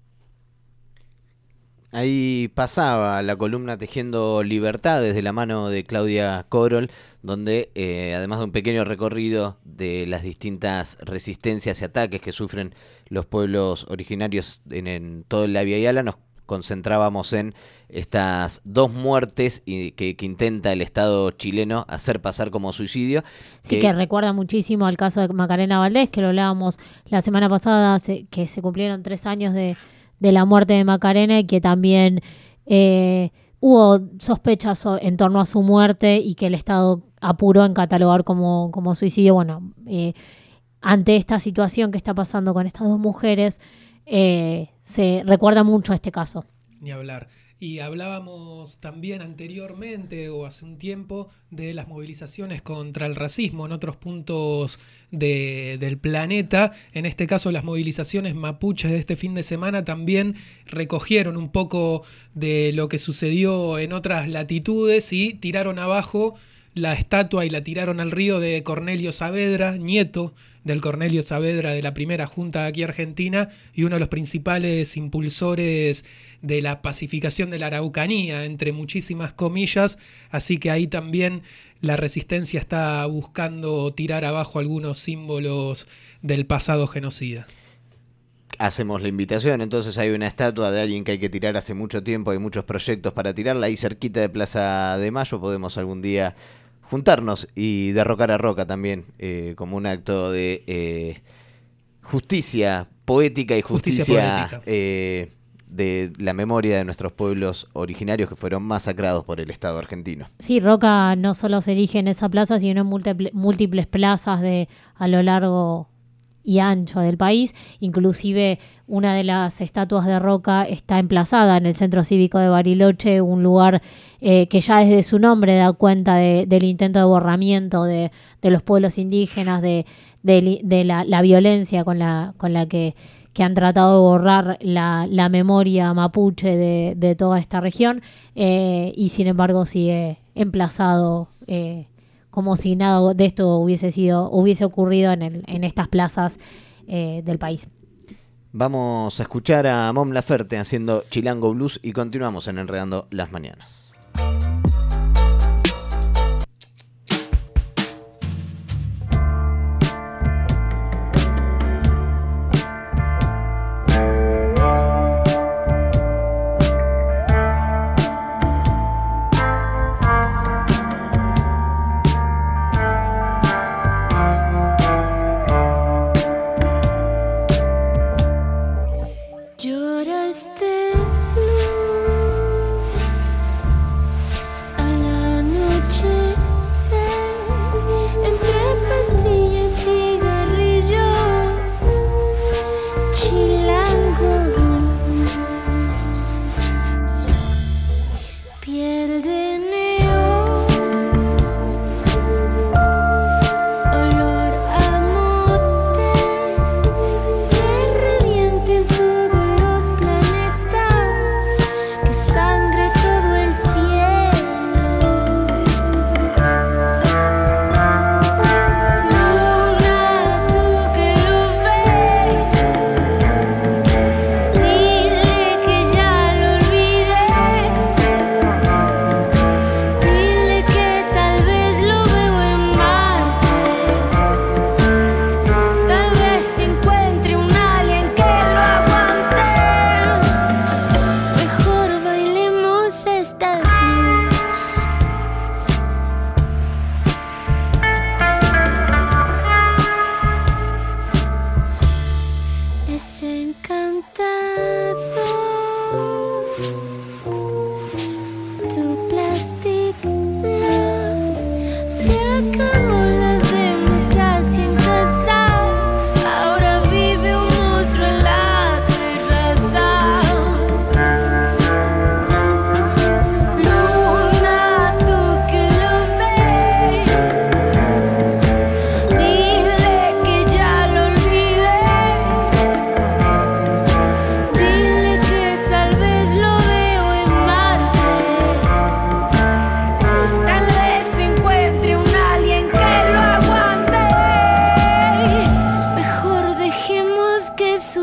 Speaker 1: Ahí pasaba la columna Tejiendo Libertad desde la mano de Claudia Corol, donde además de un pequeño recorrido de las distintas resistencias y ataques que sufren los pueblos originarios en toda la Vía Yala, nos concentrábamos en estas 2 muertes que intenta el Estado chileno hacer pasar como suicidio.
Speaker 2: Sí, que recuerda muchísimo al caso de Macarena Valdés, que lo hablábamos la semana pasada, que se cumplieron 3 años de la muerte de Macarena, y que también hubo sospechas en torno a su muerte y que el Estado apuró en catalogar como suicidio. Bueno, ante esta situación que está pasando con estas 2 mujeres, se recuerda mucho este caso.
Speaker 3: Ni hablar. Y hablábamos también anteriormente o hace un tiempo de las movilizaciones contra el racismo en otros puntos del planeta. En este caso, las movilizaciones mapuches de este fin de semana también recogieron un poco de lo que sucedió en otras latitudes y tiraron abajo la estatua y la tiraron al río de Cornelio Saavedra, nieto del Cornelio Saavedra de la primera junta aquí argentina y uno de los principales impulsores de la pacificación de la Araucanía, entre muchísimas comillas. Así que ahí también la resistencia está buscando tirar abajo algunos símbolos del pasado genocida.
Speaker 1: Hacemos la invitación, entonces hay una estatua de alguien que hay que tirar hace mucho tiempo, hay muchos proyectos para tirarla, ahí cerquita de Plaza de Mayo. Podemos algún día juntarnos y derrocar a Roca también, como un acto de justicia poética y justicia de la memoria de nuestros pueblos originarios que fueron masacrados por el Estado argentino.
Speaker 2: Sí, Roca no solo se erige en esa plaza, sino en múltiples plazas a lo largo y ancho del país. Inclusive una de las estatuas de Roca está emplazada en el Centro Cívico de Bariloche, un lugar que ya desde su nombre da cuenta del intento de borramiento de los pueblos indígenas, de la violencia con la que han tratado de borrar la memoria mapuche de toda esta región, y sin embargo sigue emplazado como si nada de esto hubiese ocurrido en estas plazas del país.
Speaker 1: Vamos a escuchar a Mon Laferte haciendo Chilango Blues y continuamos en Enredando las Mañanas.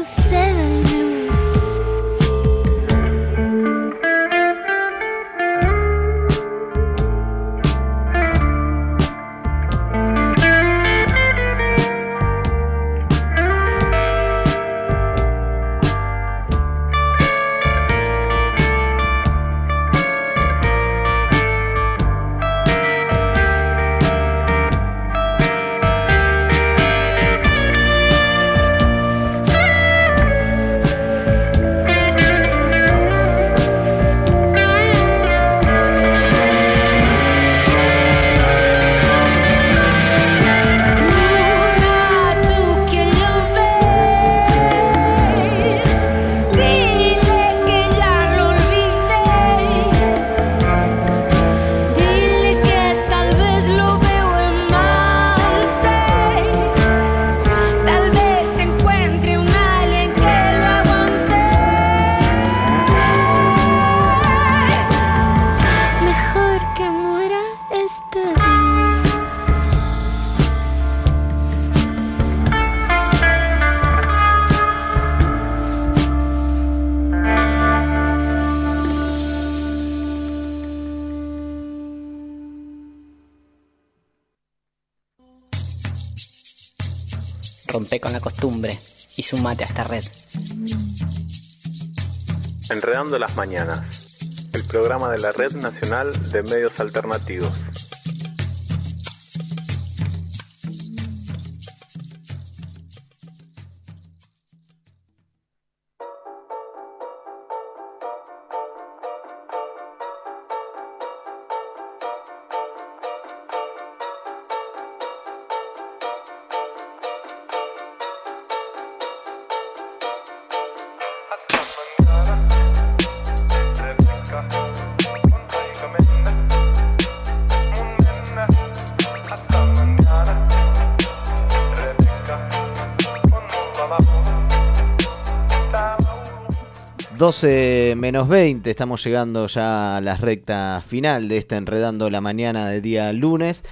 Speaker 5: 7 blues.
Speaker 18: Rompe con la costumbre y sumate a esta red.
Speaker 16: Enredando las mañanas, el programa de la Red Nacional de Medios Alternativos.
Speaker 1: -20, estamos llegando ya a la recta final de esta Enredando la Mañana de día lunes.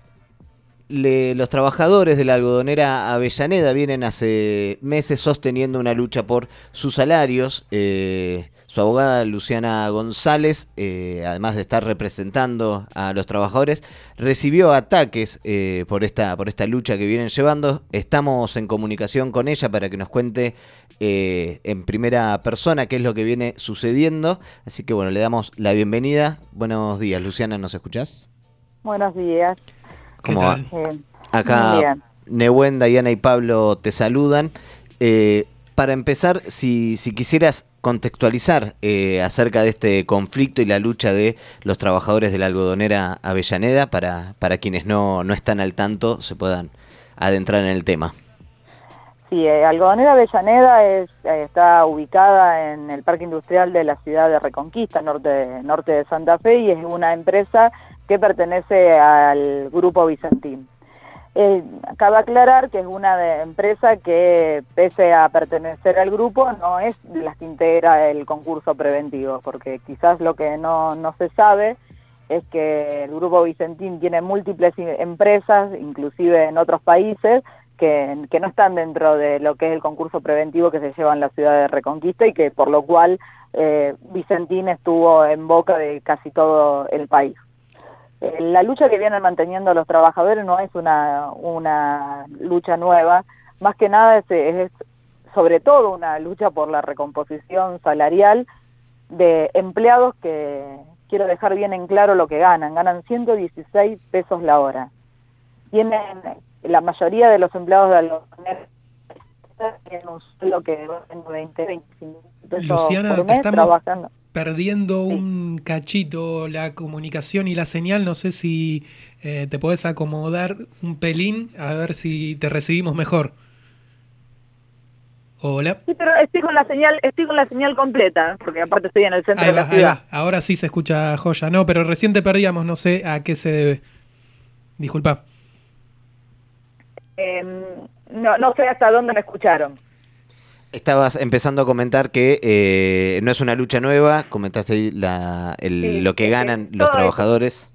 Speaker 1: Los trabajadores de la algodonera Avellaneda vienen hace meses sosteniendo una lucha por sus salarios. Su abogada Luciana González, además de estar representando a los trabajadores, recibió ataques por esta lucha que vienen llevando. Estamos en comunicación con ella para que nos cuente en primera persona qué es lo que viene sucediendo. Así que bueno, le damos la bienvenida. Buenos días, Luciana, ¿nos escuchás?
Speaker 19: Buenos días.
Speaker 1: ¿Cómo va? Acá
Speaker 19: bien.
Speaker 1: Nehuen, Diana y Pablo te saludan. Para empezar, si quisieras contextualizar acerca de este conflicto y la lucha de los trabajadores de la algodonera Avellaneda, para quienes no están al tanto, se puedan adentrar en el tema.
Speaker 19: Sí, Algodonera Avellaneda está ubicada en el Parque Industrial de la ciudad de Reconquista, norte de Santa Fe, y es una empresa que pertenece al Grupo Vicentín. Cabe aclarar que es una empresa que, pese a pertenecer al grupo, no es de las que integra el concurso preventivo, porque quizás lo que no se sabe es que el Grupo Vicentín tiene múltiples empresas, inclusive en otros países, que no están dentro de lo que es el concurso preventivo que se lleva en la ciudad de Reconquista, y que por lo cual Vicentín estuvo en boca de casi todo el país. La lucha que vienen manteniendo los trabajadores no es una lucha nueva, más que nada es sobre todo una lucha por la recomposición salarial de empleados que, quiero dejar bien en claro lo que ganan 116 pesos la hora. Tienen, la mayoría de los empleados de la tienen un sueldo que va en 25 pesos
Speaker 3: Luciana,
Speaker 19: por mes trabajando.
Speaker 3: Perdiendo un cachito la comunicación y la señal, no sé si te podés acomodar un pelín a ver si te recibimos mejor. Hola.
Speaker 19: Sí, pero estoy con la señal completa, porque aparte estoy en el centro de la ciudad.
Speaker 3: Ahora sí se escucha joya, no, pero recién te perdíamos, no sé a qué se debe. Disculpa.
Speaker 19: No sé hasta dónde me escucharon.
Speaker 1: Estabas empezando a comentar que no es una lucha nueva, comentaste ahí lo que ganan los trabajadores.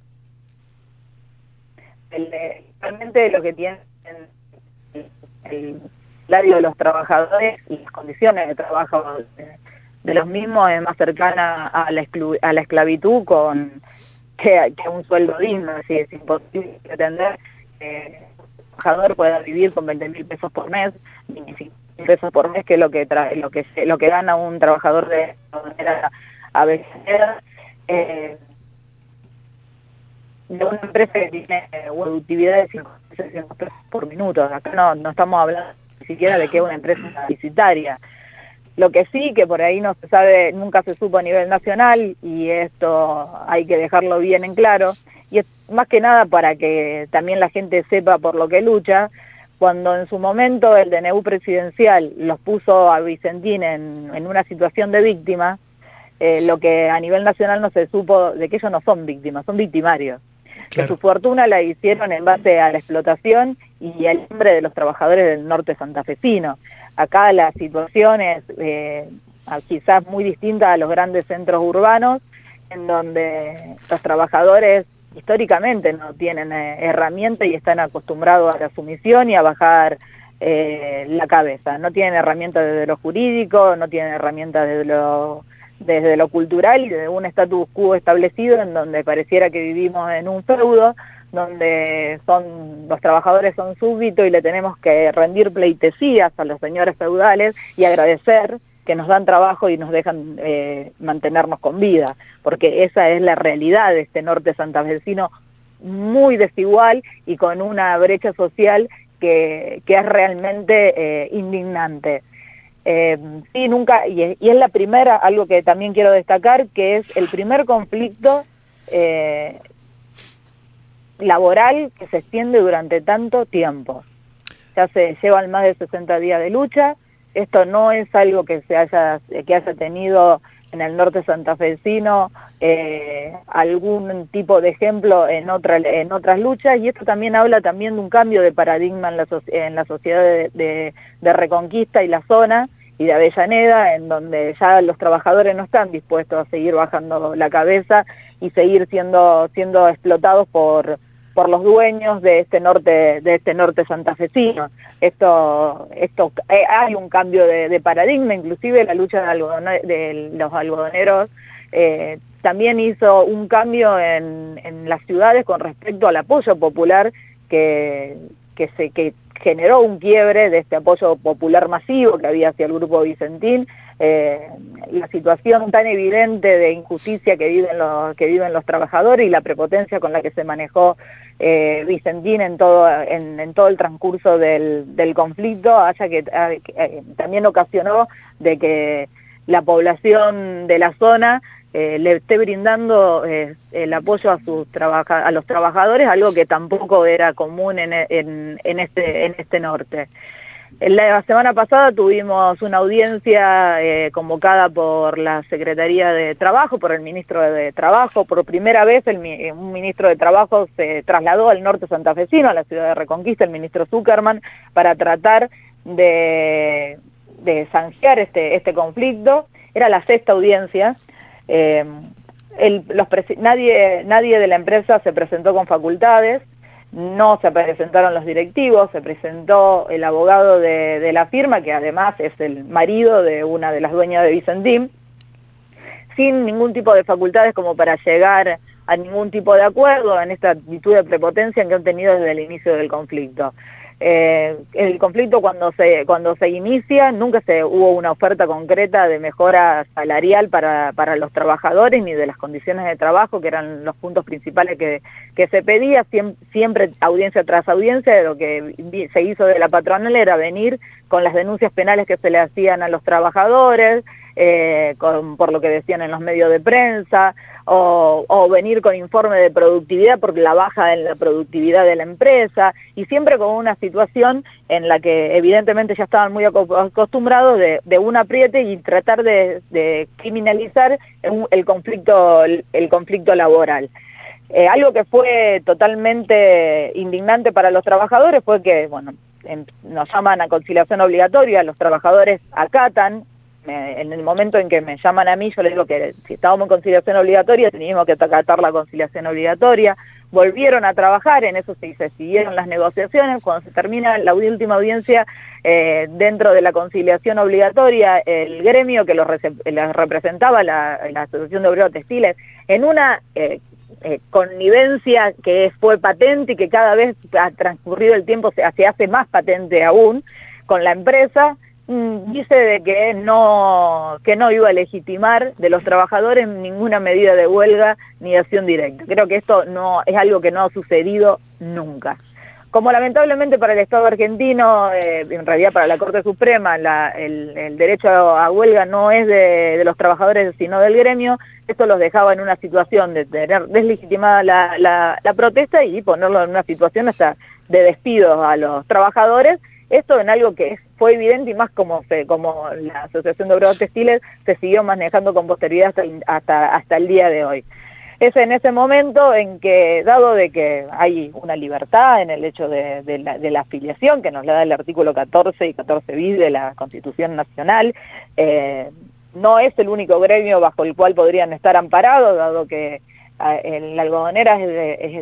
Speaker 19: Realmente lo que tienen salario de los trabajadores y las condiciones de trabajo de los mismos es más cercana a la esclavitud que un sueldo digno. Así es imposible pretender que un trabajador pueda vivir con 20.000 pesos por mes, 25.000 pesos por mes, que es lo que gana un trabajador de Avellaneda, de una empresa que tiene productividad de 500 pesos por minuto. Acá no estamos hablando ni siquiera de que es una empresa publicitaria. Lo que sí, que por ahí no se sabe, nunca se supo a nivel nacional, y esto hay que dejarlo bien en claro, y es más que nada para que también la gente sepa por lo que lucha. Cuando en su momento el DNU presidencial los puso a Vicentín en una situación de víctima, lo que a nivel nacional no se supo de que ellos no son víctimas, son victimarios. Claro. Que su fortuna la hicieron en base a la explotación y al hambre de los trabajadores del norte santafesino. Acá la situación es quizás muy distinta a los grandes centros urbanos, en donde los trabajadores históricamente no tienen herramientas y están acostumbrados a la sumisión y a bajar la cabeza. No tienen herramientas desde lo jurídico, no tienen herramientas desde lo cultural y desde un status quo establecido en donde pareciera que vivimos en un feudo, donde los trabajadores son súbditos y le tenemos que rendir pleitesías a los señores feudales y agradecer que nos dan trabajo y nos dejan mantenernos con vida, porque esa es la realidad de este norte santafesino, muy desigual y con una brecha social que es realmente indignante. Sí, nunca, y es la primera, algo que también quiero destacar, que es el primer conflicto laboral que se extiende durante tanto tiempo. Ya se llevan más de 60 días de lucha. Esto no es algo que haya tenido en el norte santafesino algún tipo de ejemplo en otras luchas, y esto también habla también de un cambio de paradigma en la sociedad de Reconquista y la zona y de Avellaneda, en donde ya los trabajadores no están dispuestos a seguir bajando la cabeza y seguir siendo explotados por los dueños de este norte santafesino. Hay un cambio de paradigma, inclusive la lucha de los algodoneros también hizo un cambio en las ciudades con respecto al apoyo popular que generó un quiebre de este apoyo popular masivo que había hacia el grupo Vicentín. La situación tan evidente de injusticia que viven los trabajadores y la prepotencia con la que se manejó Vicentín en todo el transcurso del conflicto también ocasionó de que la población de la zona le esté brindando el apoyo a los trabajadores, algo que tampoco era común en este norte. La semana pasada tuvimos una audiencia convocada por la Secretaría de Trabajo, por el Ministro de Trabajo. Por primera vez un Ministro de Trabajo se trasladó al norte santafesino, a la ciudad de Reconquista, el Ministro Zuckerman, para tratar de zanjar este conflicto. Era la 6ª audiencia. Nadie de la empresa se presentó con facultades. No se presentaron los directivos, se presentó el abogado de la firma, que además es el marido de una de las dueñas de Vicentín, sin ningún tipo de facultades como para llegar a ningún tipo de acuerdo en esta actitud de prepotencia que han tenido desde el inicio del conflicto. El conflicto cuando se inicia nunca hubo una oferta concreta de mejora salarial para los trabajadores ni de las condiciones de trabajo, que eran los puntos principales que se pedía. Siempre audiencia tras audiencia, lo que se hizo de la patronal era venir con las denuncias penales que se le hacían a los trabajadores, por lo que decían en los medios de prensa, o venir con informe de productividad por la baja en la productividad de la empresa, y siempre con una situación en la que evidentemente ya estaban muy acostumbrados de un apriete y tratar de criminalizar el conflicto laboral. Algo que fue totalmente indignante para los trabajadores fue que, nos llaman a conciliación obligatoria, los trabajadores acatan. En el momento en que me llaman a mí, yo les digo que si estábamos en conciliación obligatoria, teníamos que acatar la conciliación obligatoria. volvieron a trabajar, en eso se siguieron las negociaciones. Cuando se termina la última audiencia, dentro de la conciliación obligatoria, el gremio que los representaba, la Asociación de Obreros Textiles, en una connivencia que fue patente y que cada vez ha transcurrido el tiempo se hace más patente aún con la empresa, dice de que no iba a legitimar de los trabajadores ninguna medida de huelga ni de acción directa. Creo que esto no es algo que no ha sucedido nunca. Como lamentablemente para el Estado argentino, en realidad para la Corte Suprema, el derecho a huelga no es de los trabajadores sino del gremio, esto los dejaba en una situación de tener deslegitimada la protesta y ponerlo en una situación hasta de despidos a los trabajadores. Esto en algo que fue evidente y más como la Asociación de Obreros Textiles se siguió manejando con posterioridad hasta el día de hoy. Es en ese momento en que, dado de que hay una libertad en el hecho de la afiliación que nos la da el artículo 14 y 14 bis de la Constitución Nacional, no es el único gremio bajo el cual podrían estar amparados, dado que la algodonera es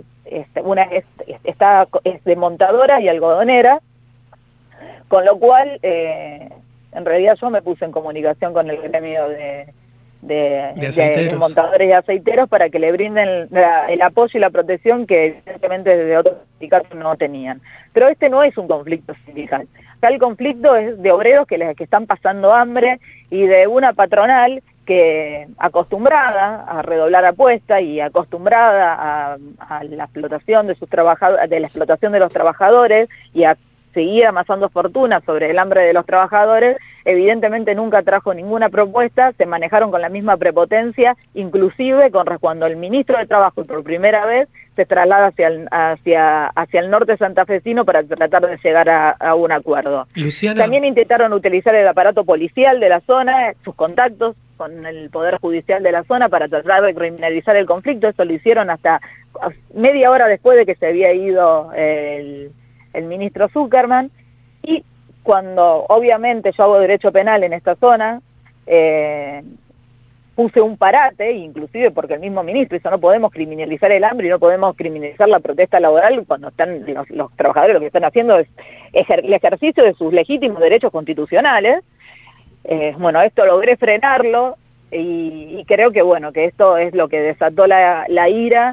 Speaker 19: de montadora y algodonera, con lo cual en realidad yo me puse en comunicación con el gremio de montadores y aceiteros para que le brinden el apoyo y la protección que evidentemente desde otros sindicatos no tenían. Pero este no es un conflicto sindical. Acá el conflicto es de obreros que están pasando hambre y de una patronal que, acostumbrada a redoblar apuestas y acostumbrada a la explotación de sus trabajadores, de la explotación de los trabajadores y a seguir amasando fortuna sobre el hambre de los trabajadores, evidentemente nunca trajo ninguna propuesta, se manejaron con la misma prepotencia, inclusive cuando el ministro de Trabajo por primera vez se traslada hacia el norte santafesino para tratar de llegar a un acuerdo.
Speaker 3: Luciana.
Speaker 19: También intentaron utilizar el aparato policial de la zona, sus contactos con el Poder Judicial de la zona para tratar de criminalizar el conflicto. Eso lo hicieron hasta media hora después de que se había ido el ministro Zuckerman, y cuando obviamente yo hago derecho penal en esta zona, puse un parate, inclusive porque el mismo ministro dice no podemos criminalizar el hambre y no podemos criminalizar la protesta laboral cuando están los trabajadores lo que están haciendo es el ejercicio de sus legítimos derechos constitucionales. Bueno, esto logré frenarlo y creo que bueno, que esto es lo que desató la ira,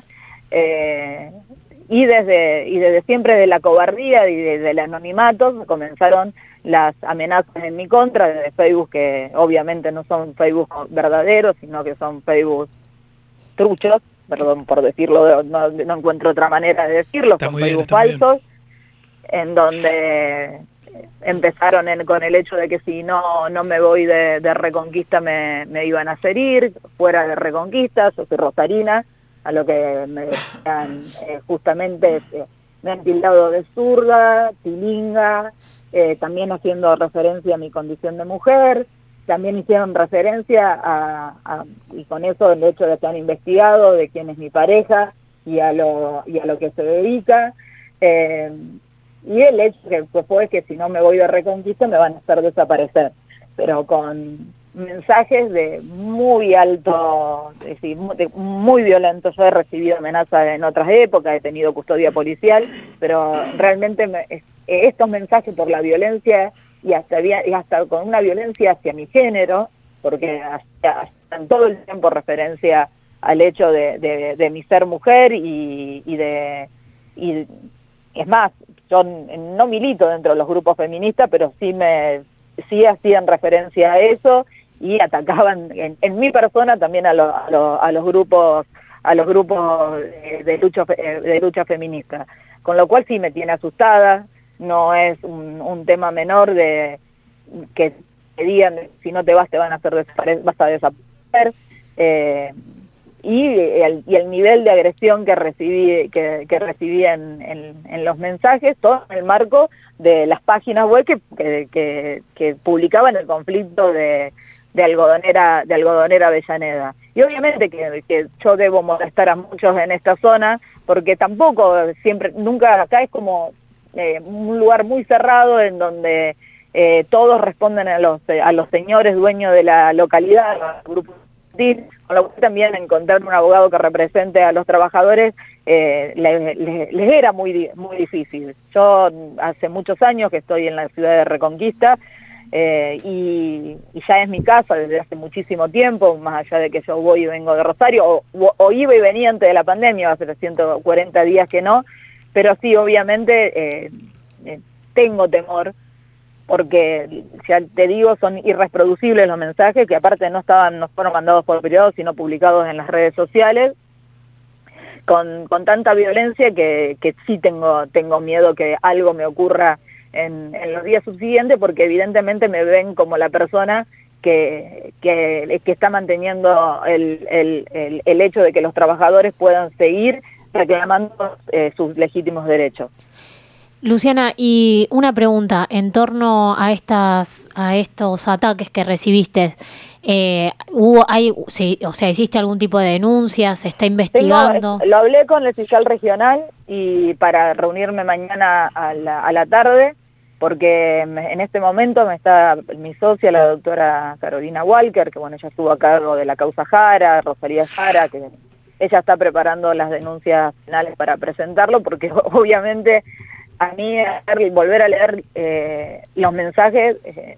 Speaker 19: y desde siempre de la cobardía y desde el anonimato comenzaron las amenazas en mi contra desde Facebook, que obviamente no son Facebook verdaderos, sino que son Facebook truchos, perdón por decirlo, no encuentro otra manera de decirlo, son Facebook falsos, en donde empezaron con el hecho de que si no me voy de Reconquista me iban a herir, fuera de Reconquista, yo soy rosarina, a lo que me decían justamente me han tildado de zurda, tilinga, también haciendo referencia a mi condición de mujer, también hicieron referencia y con eso el hecho de que han investigado de quién es mi pareja y a lo que se dedica, y el hecho que fue que si no me voy de Reconquista me van a hacer desaparecer, pero con mensajes de muy alto, es decir, muy violentos. Yo he recibido amenazas en otras épocas, he tenido custodia policial, pero realmente estos mensajes por la violencia y hasta con una violencia hacia mi género, porque hacen todo el tiempo referencia al hecho de mi ser mujer y es más, yo no milito dentro de los grupos feministas, pero sí hacían referencia a eso y atacaban en mi persona también a los grupos de lucha feminista, con lo cual sí me tiene asustada. No es un tema menor de que te digan si no te vas te van a hacer vas a desaparecer, y el nivel de agresión que recibí en los mensajes, todo en el marco de las páginas web que publicaban el conflicto de Algodonera Avellaneda. Y obviamente que yo debo molestar a muchos en esta zona, porque tampoco nunca acá es como un lugar muy cerrado en donde todos responden a los señores dueños de la localidad, a los grupos Vicentín, con lo cual también encontrar un abogado que represente a los trabajadores les era muy difícil. Yo hace muchos años que estoy en la ciudad de Reconquista, y ya es mi casa desde hace muchísimo tiempo, más allá de que yo voy y vengo de Rosario, o iba y venía antes de la pandemia, hace 140 días que no, pero sí, obviamente tengo temor, porque ya te digo, son irreproducibles los mensajes, que aparte no fueron mandados por privado, sino publicados en las redes sociales, con tanta violencia que sí tengo miedo que algo me ocurra en los días subsiguientes, porque evidentemente me ven como la persona que está manteniendo el hecho de que los trabajadores puedan seguir reclamando sus legítimos derechos.
Speaker 2: Luciana, y una pregunta en torno a estos ataques que recibiste. ¿Hiciste algún tipo de denuncia? ¿Se está investigando?
Speaker 19: Lo hablé con el fiscal regional y para reunirme mañana a la tarde, porque en este momento está mi socia, la doctora Carolina Walker, que bueno, ella estuvo a cargo de la causa Jara, Rosalía Jara, que ella está preparando las denuncias penales para presentarlo, porque obviamente a mí volver a leer los mensajes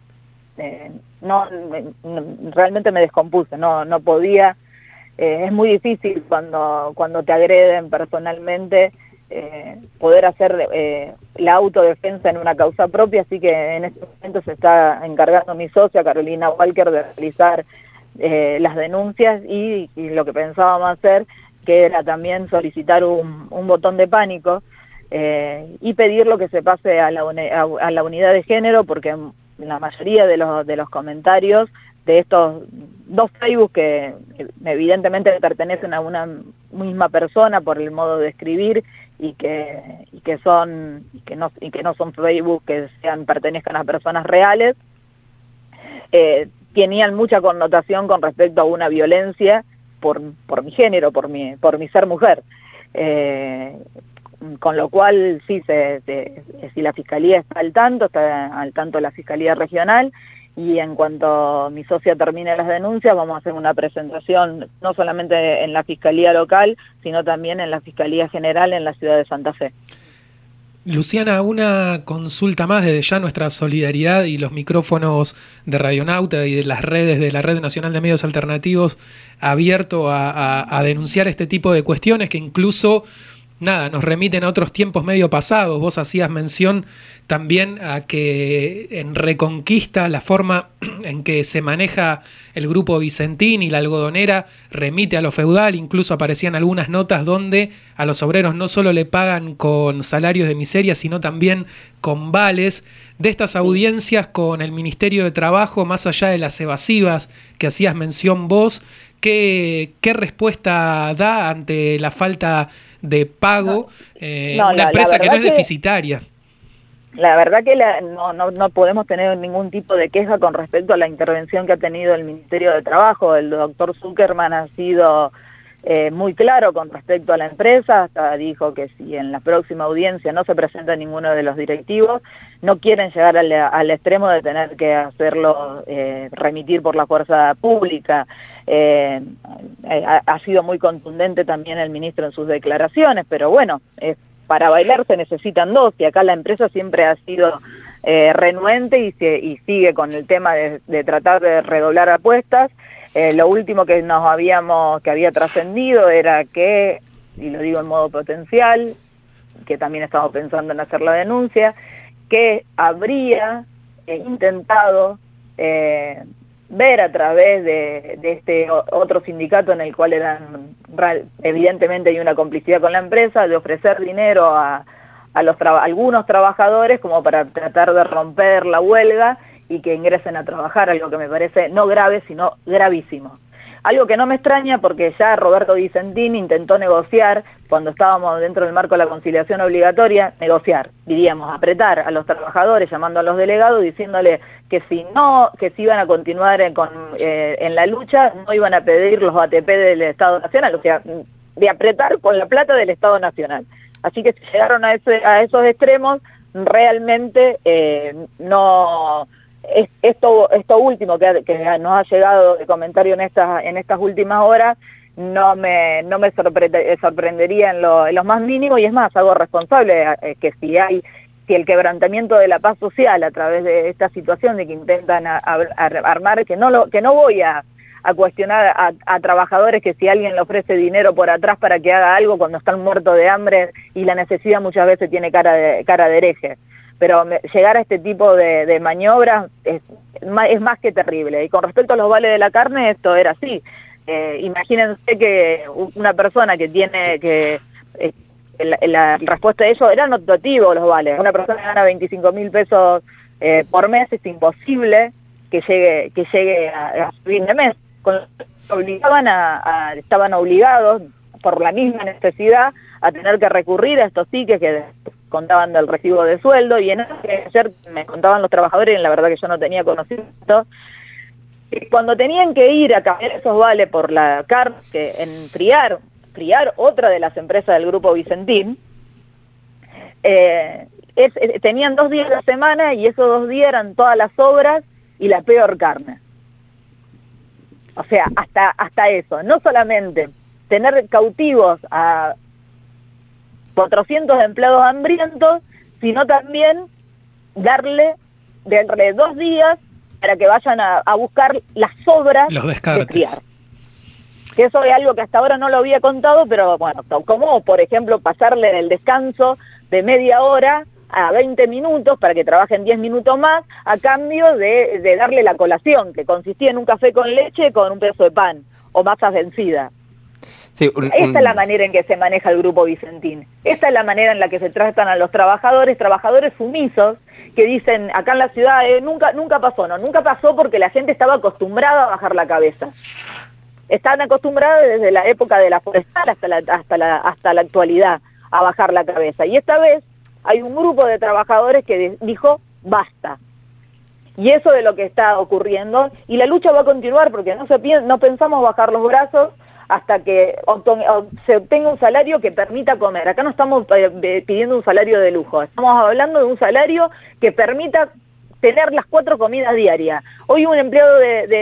Speaker 19: realmente me descompuse, no podía. Es muy difícil cuando te agreden personalmente poder hacer la autodefensa en una causa propia, así que en este momento se está encargando mi socia Carolina Walker de realizar las denuncias, y lo que pensábamos hacer, que era también solicitar un botón de pánico y pedir lo que se pase a la unidad de género, porque la mayoría de los comentarios de estos dos Facebook, que evidentemente pertenecen a una misma persona por el modo de escribir, y que no son Facebook que pertenezcan a personas reales, tenían mucha connotación con respecto a una violencia por mi género, por mi ser mujer. Con lo cual sí, si la Fiscalía está al tanto la Fiscalía Regional, y en cuanto mi socia termine las denuncias vamos a hacer una presentación no solamente en la Fiscalía local, sino también en la Fiscalía General en la ciudad de Santa Fe.
Speaker 3: Luciana, una consulta más, desde ya nuestra solidaridad y los micrófonos de Radionauta y de las redes de la Red Nacional de Medios Alternativos abierto a denunciar este tipo de cuestiones que incluso nos remiten a otros tiempos medio pasados. Vos hacías mención también a que en Reconquista la forma en que se maneja el grupo Vicentín y la algodonera remite a lo feudal. Incluso aparecían algunas notas donde a los obreros no solo le pagan con salarios de miseria, sino también con vales. De estas audiencias con el Ministerio de Trabajo, más allá de las evasivas que hacías mención vos, ¿qué respuesta da ante la falta de pago? Una empresa que no es deficitaria.
Speaker 19: La verdad que no podemos tener ningún tipo de queja con respecto a la intervención que ha tenido el Ministerio de Trabajo. El doctor Zuckerman ha sido muy claro con respecto a la empresa, hasta dijo que si en la próxima audiencia no se presenta ninguno de los directivos, no quieren llegar al extremo de tener que hacerlo remitir por la fuerza pública. Ha sido muy contundente también el ministro en sus declaraciones, pero bueno, para bailar se necesitan dos, y acá la empresa siempre ha sido renuente y sigue con el tema de tratar de redoblar apuestas. Lo último que había trascendido era que, y lo digo en modo potencial, que también estamos pensando en hacer la denuncia, que habría intentado ver a través de este otro sindicato en el cual evidentemente hay una complicidad con la empresa, de ofrecer dinero a algunos trabajadores como para tratar de romper la huelga y que ingresen a trabajar, algo que me parece no grave, sino gravísimo. Algo que no me extraña, porque ya Roberto Vicentín intentó negociar, cuando estábamos dentro del marco de la conciliación obligatoria, diríamos, apretar a los trabajadores, llamando a los delegados, diciéndole que si iban a continuar en la lucha, no iban a pedir los ATP del Estado Nacional, o sea, de apretar con la plata del Estado Nacional. Así que si llegaron a esos extremos, realmente no esto último que nos ha llegado de comentario en estas últimas horas no me sorprendería en lo más mínimo, y es más, hago responsable que si el quebrantamiento de la paz social a través de esta situación de que intentan armar, que no voy a cuestionar a trabajadores que si alguien le ofrece dinero por atrás para que haga algo cuando están muertos de hambre y la necesidad muchas veces tiene cara de hereje. Pero llegar a este tipo de maniobras es más que terrible. Y con respecto a los vales de la carne, esto era así. Imagínense que una persona que tiene la respuesta de eso era notativo los vales. Una persona que gana 25.000 pesos por mes, es imposible que llegue a fin de mes. Estaban obligados por la misma necesidad a tener que recurrir a estos tickets que contaban del recibo de sueldo, y ayer me contaban los trabajadores, y la verdad que yo no tenía conocimiento, cuando tenían que ir a cambiar esos vales por la carne, que en Friar, otra de las empresas del Grupo Vicentín, tenían 2 días a la semana, y esos 2 días eran todas las obras y la peor carne. O sea, hasta eso, no solamente tener cautivos a 400 empleados hambrientos, sino también darle de 2 días para que vayan a buscar las sobras
Speaker 3: los descartes.
Speaker 19: De Friar. Que eso es algo que hasta ahora no lo había contado, pero bueno, como por ejemplo pasarle el descanso de media hora a 20 minutos para que trabajen 10 minutos más, a cambio de darle la colación, que consistía en un café con leche con un pedazo de pan o masas vencidas.
Speaker 1: Sí,
Speaker 19: Esta es la manera en que se maneja el Grupo Vicentín. Esta es la manera en la que se tratan a los trabajadores sumisos, que dicen, acá en la ciudad nunca pasó porque la gente estaba acostumbrada a bajar la cabeza. Están acostumbrados desde la época de la forestal hasta la actualidad a bajar la cabeza. Y esta vez hay un grupo de trabajadores que dijo, basta. Y eso es lo que está ocurriendo, y la lucha va a continuar porque no pensamos bajar los brazos hasta que se obtenga un salario que permita comer. Acá no estamos pidiendo un salario de lujo, estamos hablando de un salario que permita tener las 4 comidas diarias. Hoy un empleado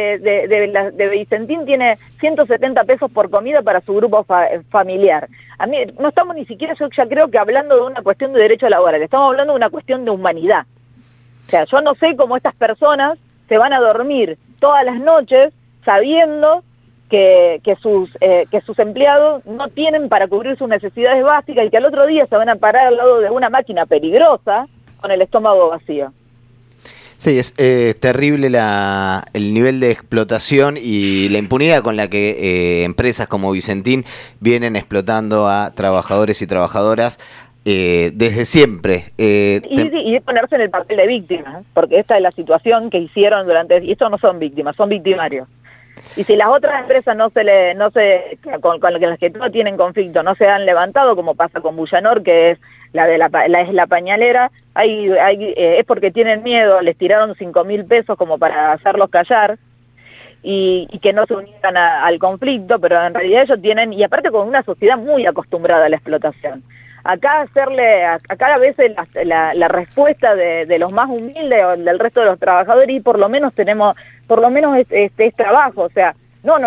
Speaker 19: de Vicentín tiene 170 pesos por comida para su grupo familiar. A mí no estamos ni siquiera, yo ya creo que hablando de una cuestión de derecho laboral, estamos hablando de una cuestión de humanidad. O sea, yo no sé cómo estas personas se van a dormir todas las noches sabiendo que sus empleados no tienen para cubrir sus necesidades básicas, y que al otro día se van a parar al lado de una máquina peligrosa con el estómago vacío.
Speaker 1: Sí, es terrible el nivel de explotación y la impunidad con la que empresas como Vicentín vienen explotando a trabajadores y trabajadoras desde siempre.
Speaker 19: Y ponerse en el papel de víctimas, porque esta es la situación que hicieron y estos no son víctimas, son victimarios. Y si las otras empresas con las que no tienen conflicto no se han levantado, como pasa con Bullanor, que es la pañalera, es porque tienen miedo, les tiraron 5.000 pesos como para hacerlos callar y que no se unieran al conflicto, pero en realidad ellos tienen, y aparte con una sociedad muy acostumbrada a la explotación. Acá a veces la respuesta de los más humildes o del resto de los trabajadores, y por lo menos es trabajo, o sea,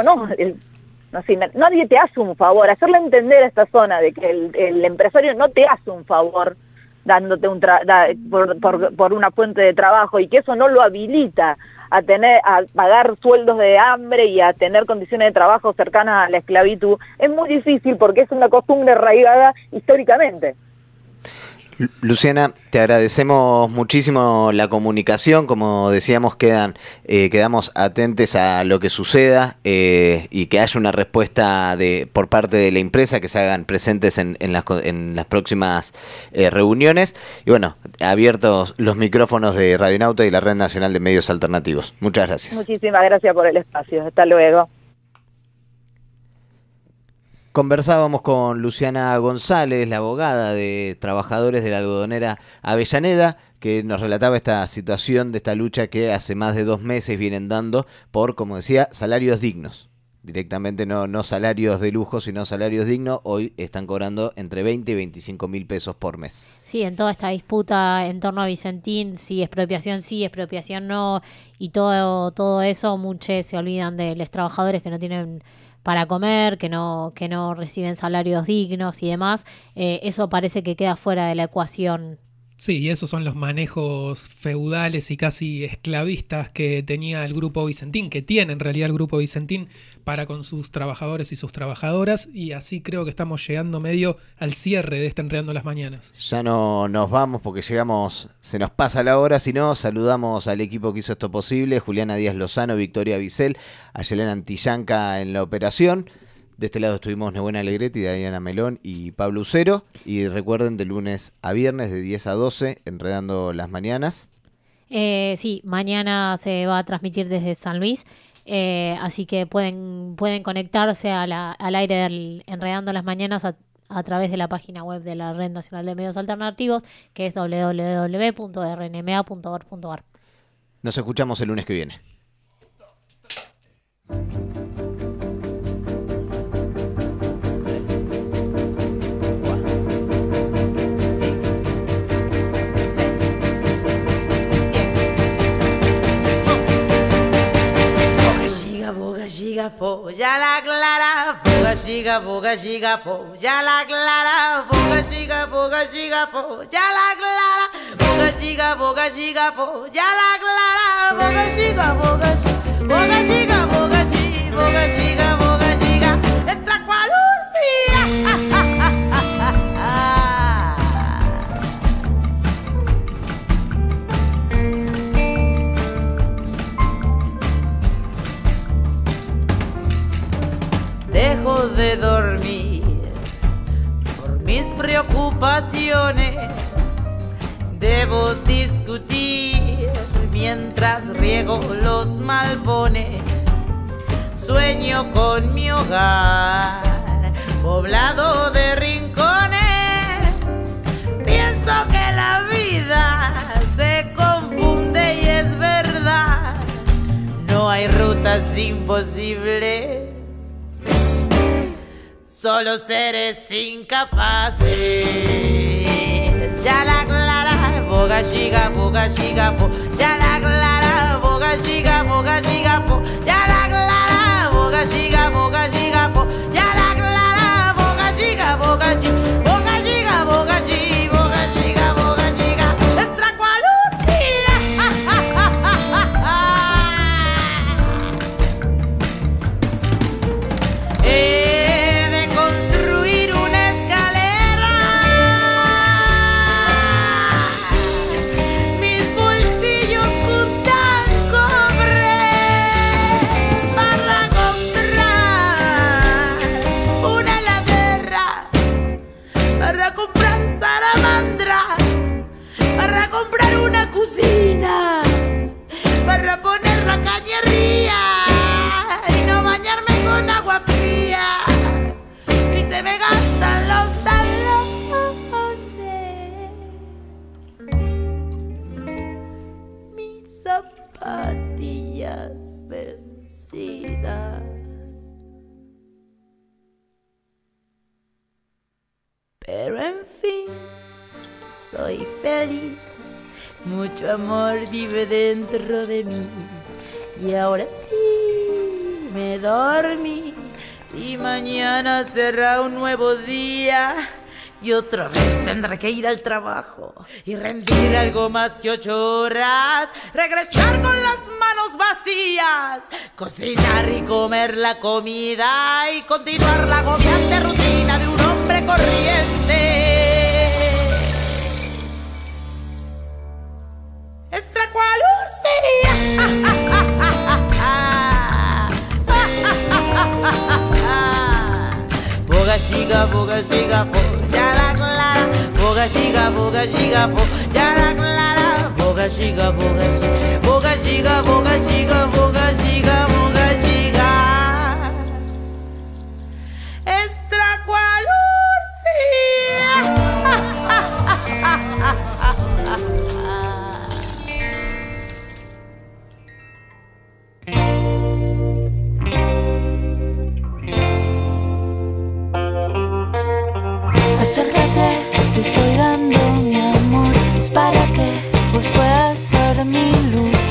Speaker 19: nadie te hace un favor, hacerle entender a esta zona de que el empresario no te hace un favor dándote por una fuente de trabajo, y que eso no lo habilita a pagar sueldos de hambre y a tener condiciones de trabajo cercanas a la esclavitud, es muy difícil porque es una costumbre arraigada históricamente.
Speaker 1: Luciana, te agradecemos muchísimo la comunicación. Como decíamos, quedamos atentos a lo que suceda y que haya una respuesta por parte de la empresa, que se hagan presentes en las próximas reuniones. Y bueno, abiertos los micrófonos de Radionauta y la Red Nacional de Medios Alternativos. Muchas gracias.
Speaker 19: Muchísimas gracias por el espacio. Hasta luego.
Speaker 1: Conversábamos con Luciana González, la abogada de trabajadores de la algodonera Avellaneda, que nos relataba esta situación de esta lucha que hace más de 2 meses vienen dando por, como decía, salarios dignos. directamente no salarios de lujo, sino salarios dignos, hoy están cobrando entre 20 y 25 mil pesos por mes.
Speaker 2: Sí, en toda esta disputa en torno a Vicentín, si expropiación sí, expropiación no, y todo eso, muchos se olvidan de los trabajadores que no tienen para comer, que no reciben salarios dignos y demás. Eso parece que queda fuera de la ecuación.
Speaker 3: Sí, y esos son los manejos feudales y casi esclavistas que tenía el Grupo Vicentín, que tiene en realidad el Grupo Vicentín para con sus trabajadores y sus trabajadoras, y así creo que estamos llegando medio al cierre de este Enredando las Mañanas.
Speaker 1: Ya no nos vamos porque llegamos, se nos pasa la hora, si no, saludamos al equipo que hizo esto posible: Juliana Díaz Lozano, Victoria Bisel, a Yelena Antillanca en la operación. De este lado estuvimos Nebuena Alegretti, Diana Melón y Pablo Ucero. Y recuerden, de lunes a viernes, de 10 a 12, Enredando las Mañanas.
Speaker 2: Sí, mañana se va a transmitir desde San Luis. Así que pueden conectarse al aire del Enredando las Mañanas a través de la página web de la Red Nacional de Medios Alternativos, que es www.rnma.org.ar.
Speaker 1: Nos escuchamos el lunes que viene.
Speaker 20: Fo, ya la clara, foga chiga, fo, ya la clara, foga chiga, fo, ya la clara, foga chiga, fo, ya la clara, foga chiga, extra cualurcia. Dejo de dormir por mis preocupaciones. Debo discutir mientras riego los malbones. Sueño con mi hogar poblado de rincones. Pienso que la vida se confunde y es verdad. No hay rutas imposibles, solo seres incapaces. Ya la clara, boga chiga, po. Ya la clara, boga chiga, po. Ya la clara, boga chiga, po. Ya la clara, boga chiga, extra cualurcia. Para poner la cañería y no bañarme con agua fría, y se me gastan los talones, mis zapatillas vencidas. Pero en fin, soy feliz. Mucho amor vive dentro de mí. Y ahora sí me dormí, y mañana será un nuevo día. Y otra vez tendré que ir al trabajo y rendir algo más que 8 horas. Regresar con las manos vacías, cocinar y comer la comida, y continuar la agobiante rutina de un hombre corriente. Extra cualurcia. Boga chiga, po. Ya la clara, boga chiga, po. Ya la clara, boga chiga, boga chiga. Extra cualurcia.
Speaker 5: Acércate, te estoy dando mi amor. Es para